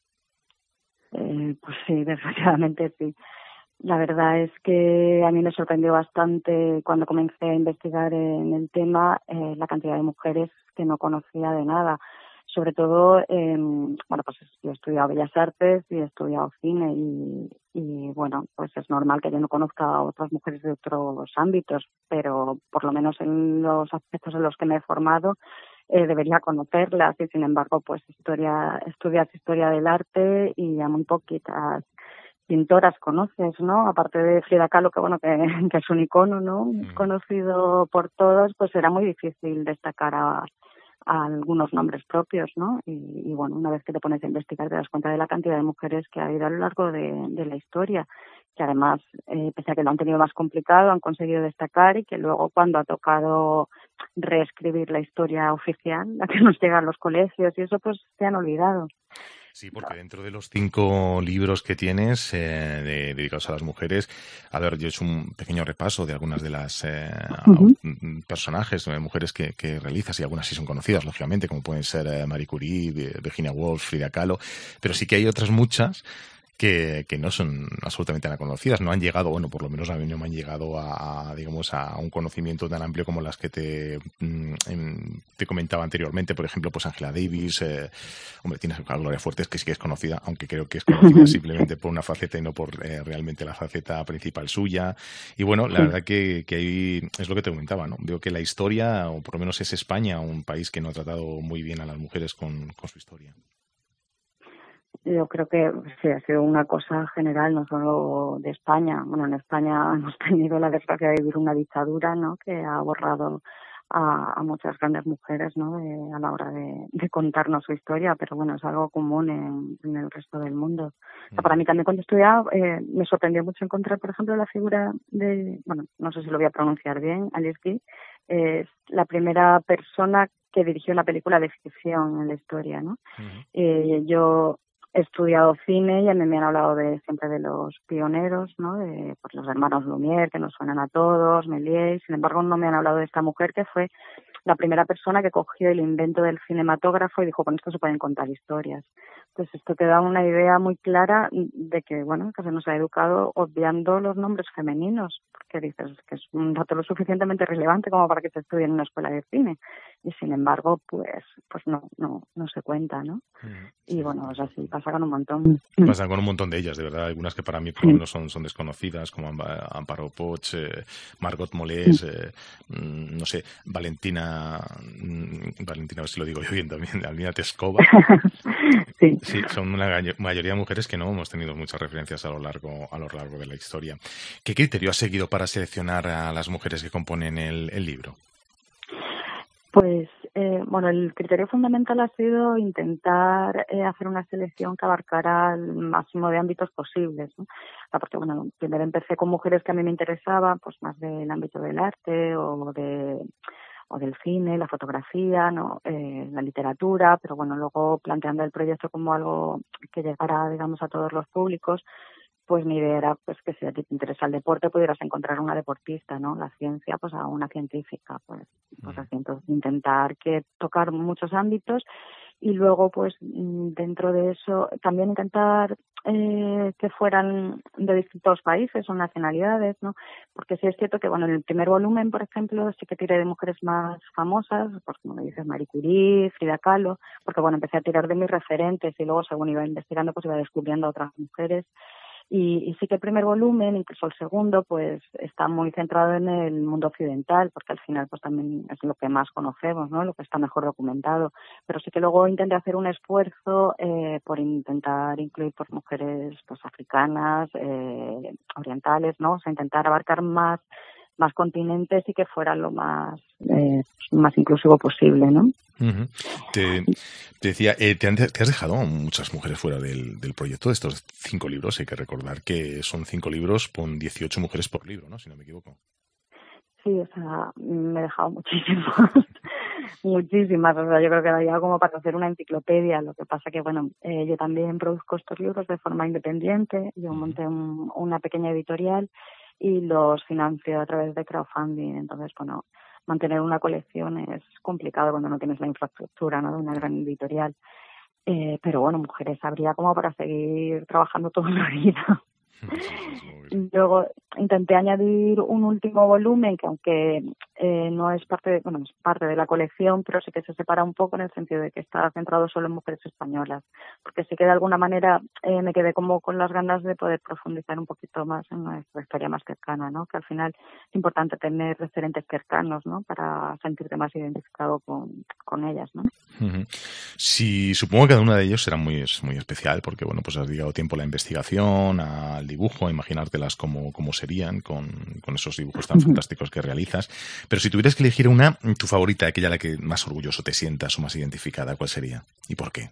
M: Pues sí, desgraciadamente sí. La verdad es que a mí me sorprendió bastante cuando comencé a investigar en el tema la cantidad de mujeres que no conocía de nada. Sobre todo, bueno, pues yo he estudiado Bellas Artes y he estudiado cine y bueno, pues es normal que yo no conozca a otras mujeres de otros ámbitos, pero por lo menos en los aspectos en los que me he formado debería conocerlas y sin embargo pues estudias historia del arte y a muy poquitas pintoras conoces, ¿no? Aparte de Frida Kahlo, que bueno, que es un icono, ¿no? Conocido por todos, pues era muy difícil destacar a algunos nombres propios, ¿no? Y bueno, una vez que te pones a investigar te das cuenta de la cantidad de mujeres que ha habido a lo largo de la historia, que además, pese a que lo han tenido más complicado, han conseguido destacar y que luego cuando ha tocado reescribir la historia oficial, la que nos llega a los colegios y eso, pues se han olvidado.
E: Sí, porque dentro de los 5 libros que tienes dedicados a las mujeres, a ver, yo he hecho un pequeño repaso de algunas de las personajes, mujeres que realizas, y algunas sí son conocidas, lógicamente, como pueden ser Marie Curie, Virginia Woolf, Frida Kahlo, pero sí que hay otras muchas que no son absolutamente nada conocidas, no han llegado, bueno, por lo menos a mí no me han llegado digamos, a un conocimiento tan amplio como las que te comentaba anteriormente, por ejemplo, pues Angela Davis, hombre, tienes a Gloria Fuertes, que sí que es conocida, aunque creo que es conocida simplemente por una faceta y no por realmente la faceta principal suya, y bueno, la verdad que ahí es lo que te comentaba, ¿no? Digo que la historia, o por lo menos es España, un país que no ha tratado muy bien a las mujeres con su historia.
M: Yo creo que sí, ha sido una cosa general, no solo de España. Bueno, en España hemos tenido la desgracia de vivir una dictadura, ¿no? Que ha borrado a muchas grandes mujeres, ¿no? A la hora de contarnos su historia, pero bueno, es algo común en el resto del mundo. O sea, para mí también cuando estudiaba me sorprendió mucho encontrar, por ejemplo, la figura de, bueno, no sé si lo voy a pronunciar bien, Alice Guy, es la primera persona que dirigió una película de ficción en la historia, ¿no? Yo he estudiado cine y a mí me han hablado siempre de los pioneros, ¿no? De pues, los hermanos Lumière, que nos suenan a todos, Méliès. Sin embargo, no me han hablado de esta mujer que fue la primera persona que cogió el invento del cinematógrafo y dijo, con esto se pueden contar historias. Pues esto te da una idea muy clara de que, bueno, que se nos ha educado obviando los nombres femeninos, porque dices que es un dato lo suficientemente relevante como para que se estudie en una escuela de cine. Y sin embargo, pues no se cuenta, ¿no? Y bueno, o sea, sí, pasa con un montón.
E: Pasa con un montón de ellas, de verdad. Algunas que para mí por lo menos son desconocidas, como Amparo Poch, Margot Molés, no sé, Valentina, a ver si lo digo yo bien también, Alina Teskova. Sí, son una mayoría de mujeres que no hemos tenido muchas referencias a lo largo de la historia. ¿Qué criterio has seguido para seleccionar a las mujeres que componen el libro?
M: Pues, bueno, el criterio fundamental ha sido intentar hacer una selección que abarcara el máximo de ámbitos posibles, ¿no? Porque, bueno, primero empecé con mujeres que a mí me interesaban, pues más del ámbito del arte o del cine, la fotografía, ¿no? La literatura, pero bueno, luego planteando el proyecto como algo que llegara, digamos, a todos los públicos, pues mi idea era pues que si a ti te interesa el deporte pudieras encontrar una deportista, ¿no? La ciencia, pues a una científica, pues así, entonces intentar que tocar muchos ámbitos y luego pues dentro de eso también intentar que fueran de distintos países o nacionalidades, ¿no? Porque sí es cierto que, bueno, en el primer volumen, por ejemplo, sí que tiré de mujeres más famosas, pues como me dices, Marie Curie, Frida Kahlo, porque, bueno, empecé a tirar de mis referentes y luego según iba investigando, pues iba descubriendo a otras mujeres. Y sí que el primer volumen, incluso el segundo, pues está muy centrado en el mundo occidental, porque al final pues también es lo que más conocemos, ¿no? Lo que está mejor documentado. Pero sí que luego intenté hacer un esfuerzo por intentar incluir pues mujeres pues africanas, orientales, ¿no? O sea, intentar abarcar más más continentes y que fuera lo más inclusivo posible, ¿no?
E: Uh-huh. Te decía, te has dejado a muchas mujeres fuera del proyecto de estos 5 libros. Hay que recordar que son 5 libros con 18 mujeres por libro, ¿no? Si no me equivoco.
M: Sí, o sea, me he dejado muchísimas, muchísimas. O sea, yo creo que daría como para hacer una enciclopedia. Lo que pasa que, bueno, yo también produzco estos libros de forma independiente. Yo monté una pequeña editorial y los financio a través de crowdfunding. Entonces, bueno, mantener una colección es complicado cuando no tienes la infraestructura, ¿no?, de una gran editorial. Pero bueno, mujeres habría como para seguir trabajando toda la vida. Luego intenté añadir un último volumen que, aunque no es parte de, es parte de la colección, pero sí que se separa un poco en el sentido de que está centrado solo en mujeres españolas, porque sí que de alguna manera me quedé como con las ganas de poder profundizar un poquito más en nuestra historia más cercana, ¿no? Que al final es importante tener referentes cercanos, ¿no?, para sentirte más identificado con ellas, ¿no?
E: Uh-huh. Sí, supongo que cada una de ellos será muy especial, porque bueno, pues has dedicado tiempo a la investigación, al dibujo, a imaginártelas cómo serían con esos dibujos tan fantásticos que realizas. Pero si tuvieras que elegir una, tu favorita, aquella a la que más orgulloso te sientas o más identificada, ¿cuál sería? ¿Y por qué?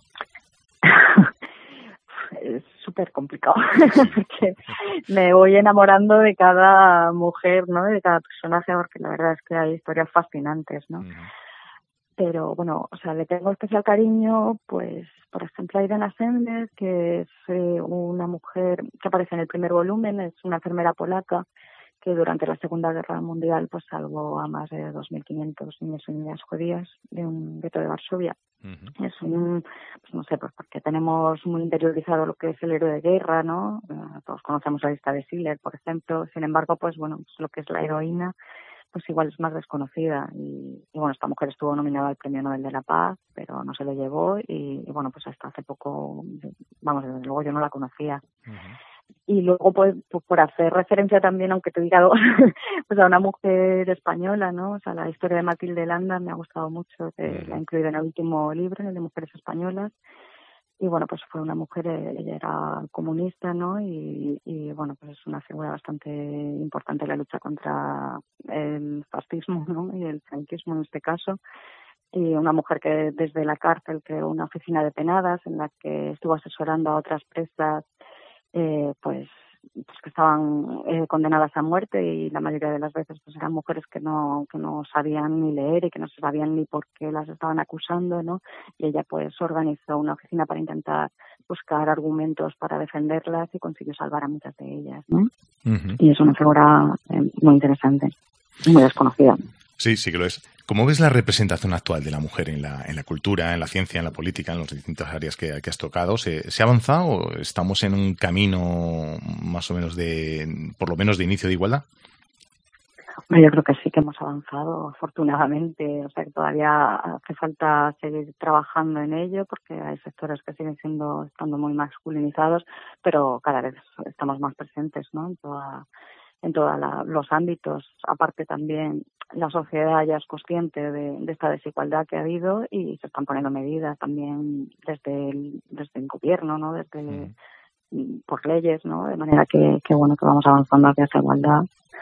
M: Es súper complicado, porque me voy enamorando de cada mujer, ¿no?, de cada personaje, porque la verdad es que hay historias fascinantes, ¿no? Pero bueno, o sea, le tengo especial cariño, pues, por ejemplo, a Irena Sendler, que es una mujer que aparece en el primer volumen, es una enfermera polaca que durante la Segunda Guerra Mundial pues salvó a más de 2.500 niños y niñas judías de un gueto de Varsovia. Es pues no sé, pues porque tenemos muy interiorizado lo que es el héroe de guerra, ¿no? Todos conocemos la lista de Schindler, por ejemplo. Sin embargo, pues bueno, pues lo que es la heroína, pues igual es más desconocida. Y bueno, esta mujer estuvo nominada al Premio Nobel de la Paz, pero no se lo llevó y bueno, pues hasta hace poco, desde luego yo no la conocía. Y luego, pues por hacer referencia también, aunque te diga pues a una mujer española, ¿no? O sea, la historia de Matilde Landa me ha gustado mucho, que la he incluido en el último libro, en el de Mujeres Españolas. Y bueno, pues fue una mujer, ella era comunista, ¿no? Y bueno, pues es una figura bastante importante en la lucha contra el fascismo, ¿no?, y el franquismo en este caso. Y una mujer que desde la cárcel creó una oficina de penadas en la que estuvo asesorando a otras presas pues que estaban condenadas a muerte, y la mayoría de las veces pues eran mujeres que no sabían ni leer y que no sabían ni por qué las estaban acusando, ¿no? Y ella pues organizó una oficina para intentar buscar argumentos para defenderlas y consiguió salvar a muchas de ellas, ¿no? Y es una figura muy interesante, muy desconocida.
E: Sí, sí que lo es. ¿Cómo ves la representación actual de la mujer en la cultura, en la ciencia, en la política, en las distintas áreas que has tocado? ¿Se ha avanzado o estamos en un camino más o menos por lo menos de inicio de igualdad?
M: Yo creo que sí que hemos avanzado, afortunadamente. O sea, que todavía hace falta seguir trabajando en ello, porque hay sectores que siguen estando muy masculinizados, pero cada vez estamos más presentes, ¿no?, en todos los ámbitos. Aparte también la sociedad ya es consciente de esta desigualdad que ha habido y se están poniendo medidas también desde el gobierno, ¿no?, por leyes, ¿no?, de manera que bueno, que vamos avanzando hacia esa igualdad.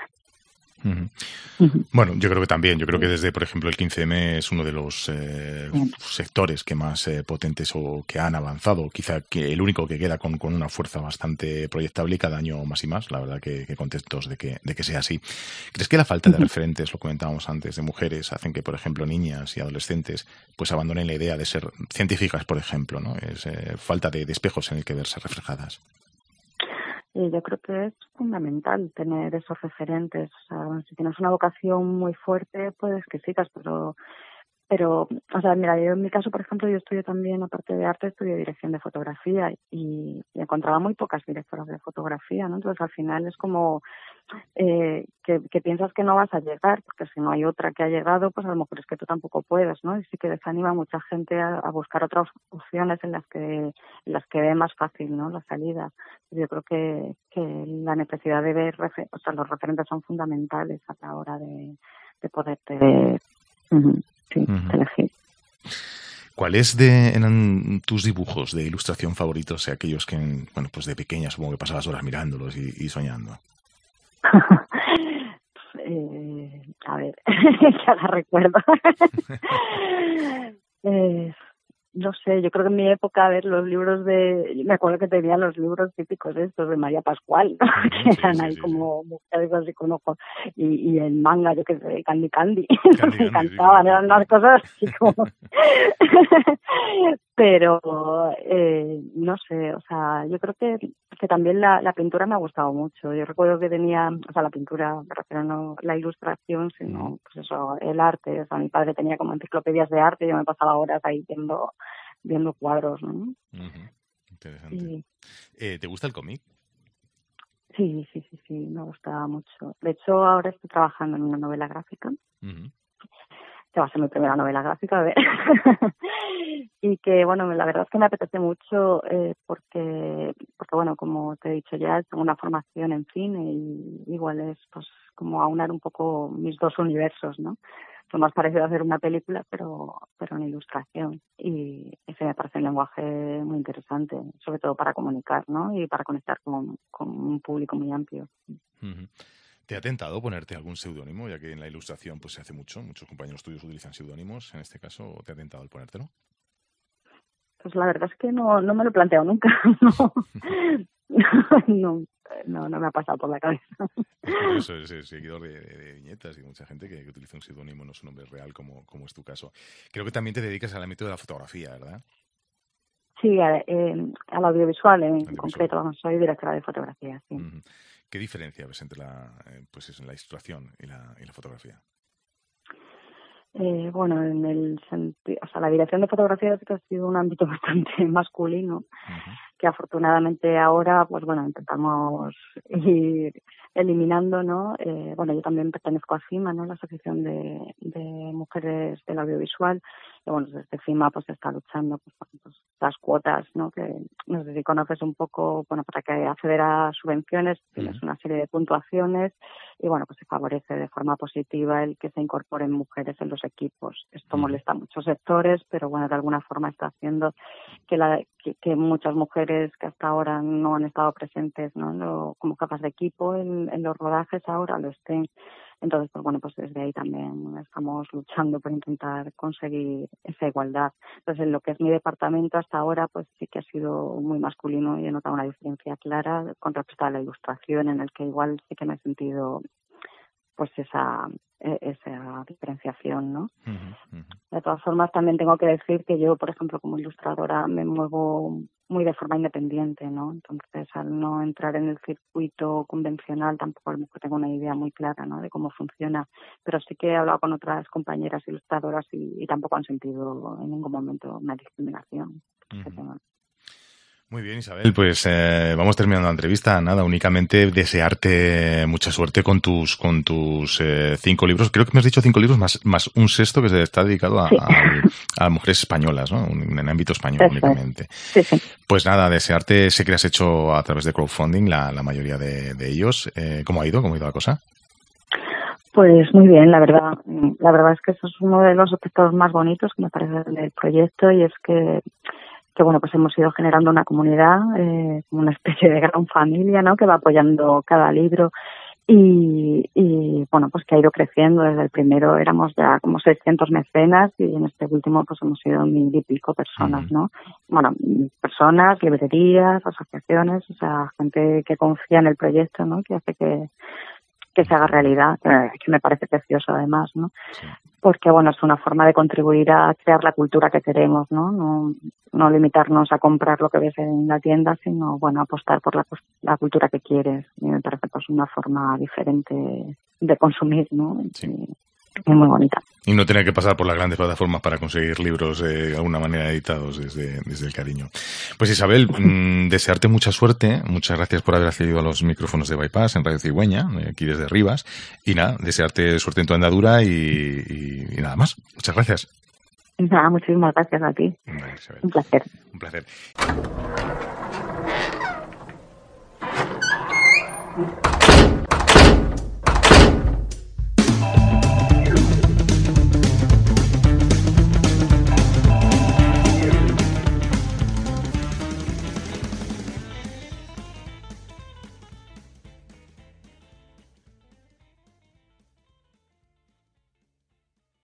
E: Bueno, yo creo que desde, por ejemplo, el 15M es uno de los sectores que más potentes o que han avanzado, quizá que el único que queda con una fuerza bastante proyectable, y cada año más y más. La verdad que contentos de que sea así. ¿Crees que la falta de referentes, lo comentábamos antes, de mujeres hacen que, por ejemplo, niñas y adolescentes pues abandonen la idea de ser científicas, por ejemplo, ¿no? Es falta de espejos en el que verse reflejadas.
M: Y yo creo que es fundamental tener esos referentes. O sea, si tienes una vocación muy fuerte, puedes que sigas, pero o sea, mira, yo en mi caso, por ejemplo, yo estudio también, aparte de arte, estudio dirección de fotografía y encontraba muy pocas directoras de fotografía, ¿no? Entonces, al final es como que piensas que no vas a llegar, porque si no hay otra que ha llegado, pues a lo mejor es que tú tampoco puedes, ¿no? Y sí que desanima a mucha gente a buscar otras opciones en las que ve más fácil, ¿no?, la salida. Yo creo que la necesidad de ver, o sea, los referentes son fundamentales a la hora de poderte elegir.
E: ¿Cuáles eran tus dibujos de ilustración favoritos, aquellos que, bueno, pues de pequeña supongo que pasabas horas mirándolos y soñando?
M: que haga recuerdo. No sé, yo creo que en mi época, a ver, los libros me acuerdo que tenía los libros típicos estos de María Pascual, ¿no? Que eran ahí como mujeres así con ojos, y el manga, yo que sé, Candy Candy, me encantaban, eran unas cosas así como... Pero, no sé, o sea, yo creo que también la pintura me ha gustado mucho. Yo recuerdo que tenía, o sea, la pintura, me refiero no la ilustración, sino, pues eso, el arte. O sea, mi padre tenía como enciclopedias de arte y yo me pasaba horas ahí viendo cuadros, ¿no?
E: Interesante.
M: Sí.
E: ¿Te gusta el cómic?
M: Sí, me gustaba mucho. De hecho, ahora estoy trabajando en una novela gráfica. Que va a ser mi primera novela gráfica, a ver. Y que, bueno, la verdad es que me apetece mucho porque, bueno, como te he dicho ya, tengo una formación en cine y igual es, pues, como aunar un poco mis dos universos, ¿no? Lo más parecido a hacer una película, pero en ilustración. Y ese me parece un lenguaje muy interesante, sobre todo para comunicar, ¿no? Y para conectar con un público muy amplio.
E: ¿Te ha tentado ponerte algún seudónimo, ya que en la ilustración pues se hace muchos compañeros tuyos utilizan seudónimos, en este caso, ¿te ha tentado el ponértelo?
M: Pues la verdad es que no me lo he planteado nunca, no me ha pasado por la cabeza.
E: Es curioso, es seguidor de viñetas y mucha gente que utiliza un seudónimo, no su nombre real, como es tu caso. Creo que también te dedicas al ámbito de la fotografía, ¿verdad?
M: Sí, al audiovisual en concreto, soy directora de fotografía, sí.
E: ¿Qué diferencia ves entre la ilustración y la fotografía?
M: Bueno, en el sentido, o sea, la dirección de fotografía ha sido un ámbito bastante masculino, que afortunadamente ahora, pues bueno, intentamos ir eliminando, ¿no? Bueno, yo también pertenezco a FIMA, ¿no? La Asociación de Mujeres del Audiovisual. Y bueno, desde FIMA pues está luchando pues las cuotas, ¿no? Que no sé si conoces un poco, bueno, para que acceder a subvenciones tienes una serie de puntuaciones y bueno, pues se favorece de forma positiva el que se incorporen mujeres en los equipos. Esto molesta a muchos sectores, pero bueno, de alguna forma está haciendo que muchas mujeres que hasta ahora no han estado presentes, ¿no? Como jefas de equipo en los rodajes ahora lo estén. Entonces, pues bueno, pues desde ahí también estamos luchando por intentar conseguir esa igualdad. Entonces, en lo que es mi departamento hasta ahora, pues sí que ha sido muy masculino y he notado una diferencia clara con respecto a la ilustración, en el que igual sí que me he sentido pues esa diferenciación, ¿no? De todas formas, también tengo que decir que yo, por ejemplo, como ilustradora, me muevo muy de forma independiente, ¿no? Entonces, al no entrar en el circuito convencional, tampoco a lo mejor tengo una idea muy clara, ¿no? De cómo funciona, pero sí que he hablado con otras compañeras ilustradoras y tampoco han sentido en ningún momento una discriminación.
E: Muy bien, Isabel, pues vamos terminando la entrevista. Nada, únicamente desearte mucha suerte con tus 5 libros. Creo que me has dicho 5 libros más un sexto que se está dedicado a mujeres españolas, ¿no? En ámbito español únicamente.
M: Sí.
E: Pues nada, desearte, sé que has hecho a través de crowdfunding la mayoría de ellos. ¿Cómo ha ido la cosa?
M: Pues muy bien, la verdad. La verdad es que eso es uno de los aspectos más bonitos que me parece del proyecto y es que bueno, pues hemos ido generando una comunidad, como una especie de gran familia, ¿no? Que va apoyando cada libro y bueno, pues que ha ido creciendo. Desde el primero éramos ya como 600 mecenas y en este último pues hemos sido 1000 y pico personas, ¿no? Bueno, personas, librerías, asociaciones, o sea, gente que confía en el proyecto, ¿no? Que hace que se haga realidad, que me parece precioso además, ¿no? Sí. Porque, bueno, es una forma de contribuir a crear la cultura que queremos, ¿no? No limitarnos a comprar lo que ves en la tienda, sino, bueno, apostar por la cultura que quieres. Y me parece pues una forma diferente de consumir, ¿no? Sí. Y muy bonita.
E: Y no tener que pasar por las grandes plataformas para conseguir libros de alguna manera editados desde el cariño. Pues Isabel, desearte mucha suerte. Muchas gracias por haber accedido a los micrófonos de Bypass en Radio Cigüeña, aquí desde Rivas. Y nada, desearte suerte en tu andadura y nada más. Muchas gracias.
M: Nada, muchísimas gracias a ti.
E: Vale, Isabel.
M: Un placer.
E: Un placer.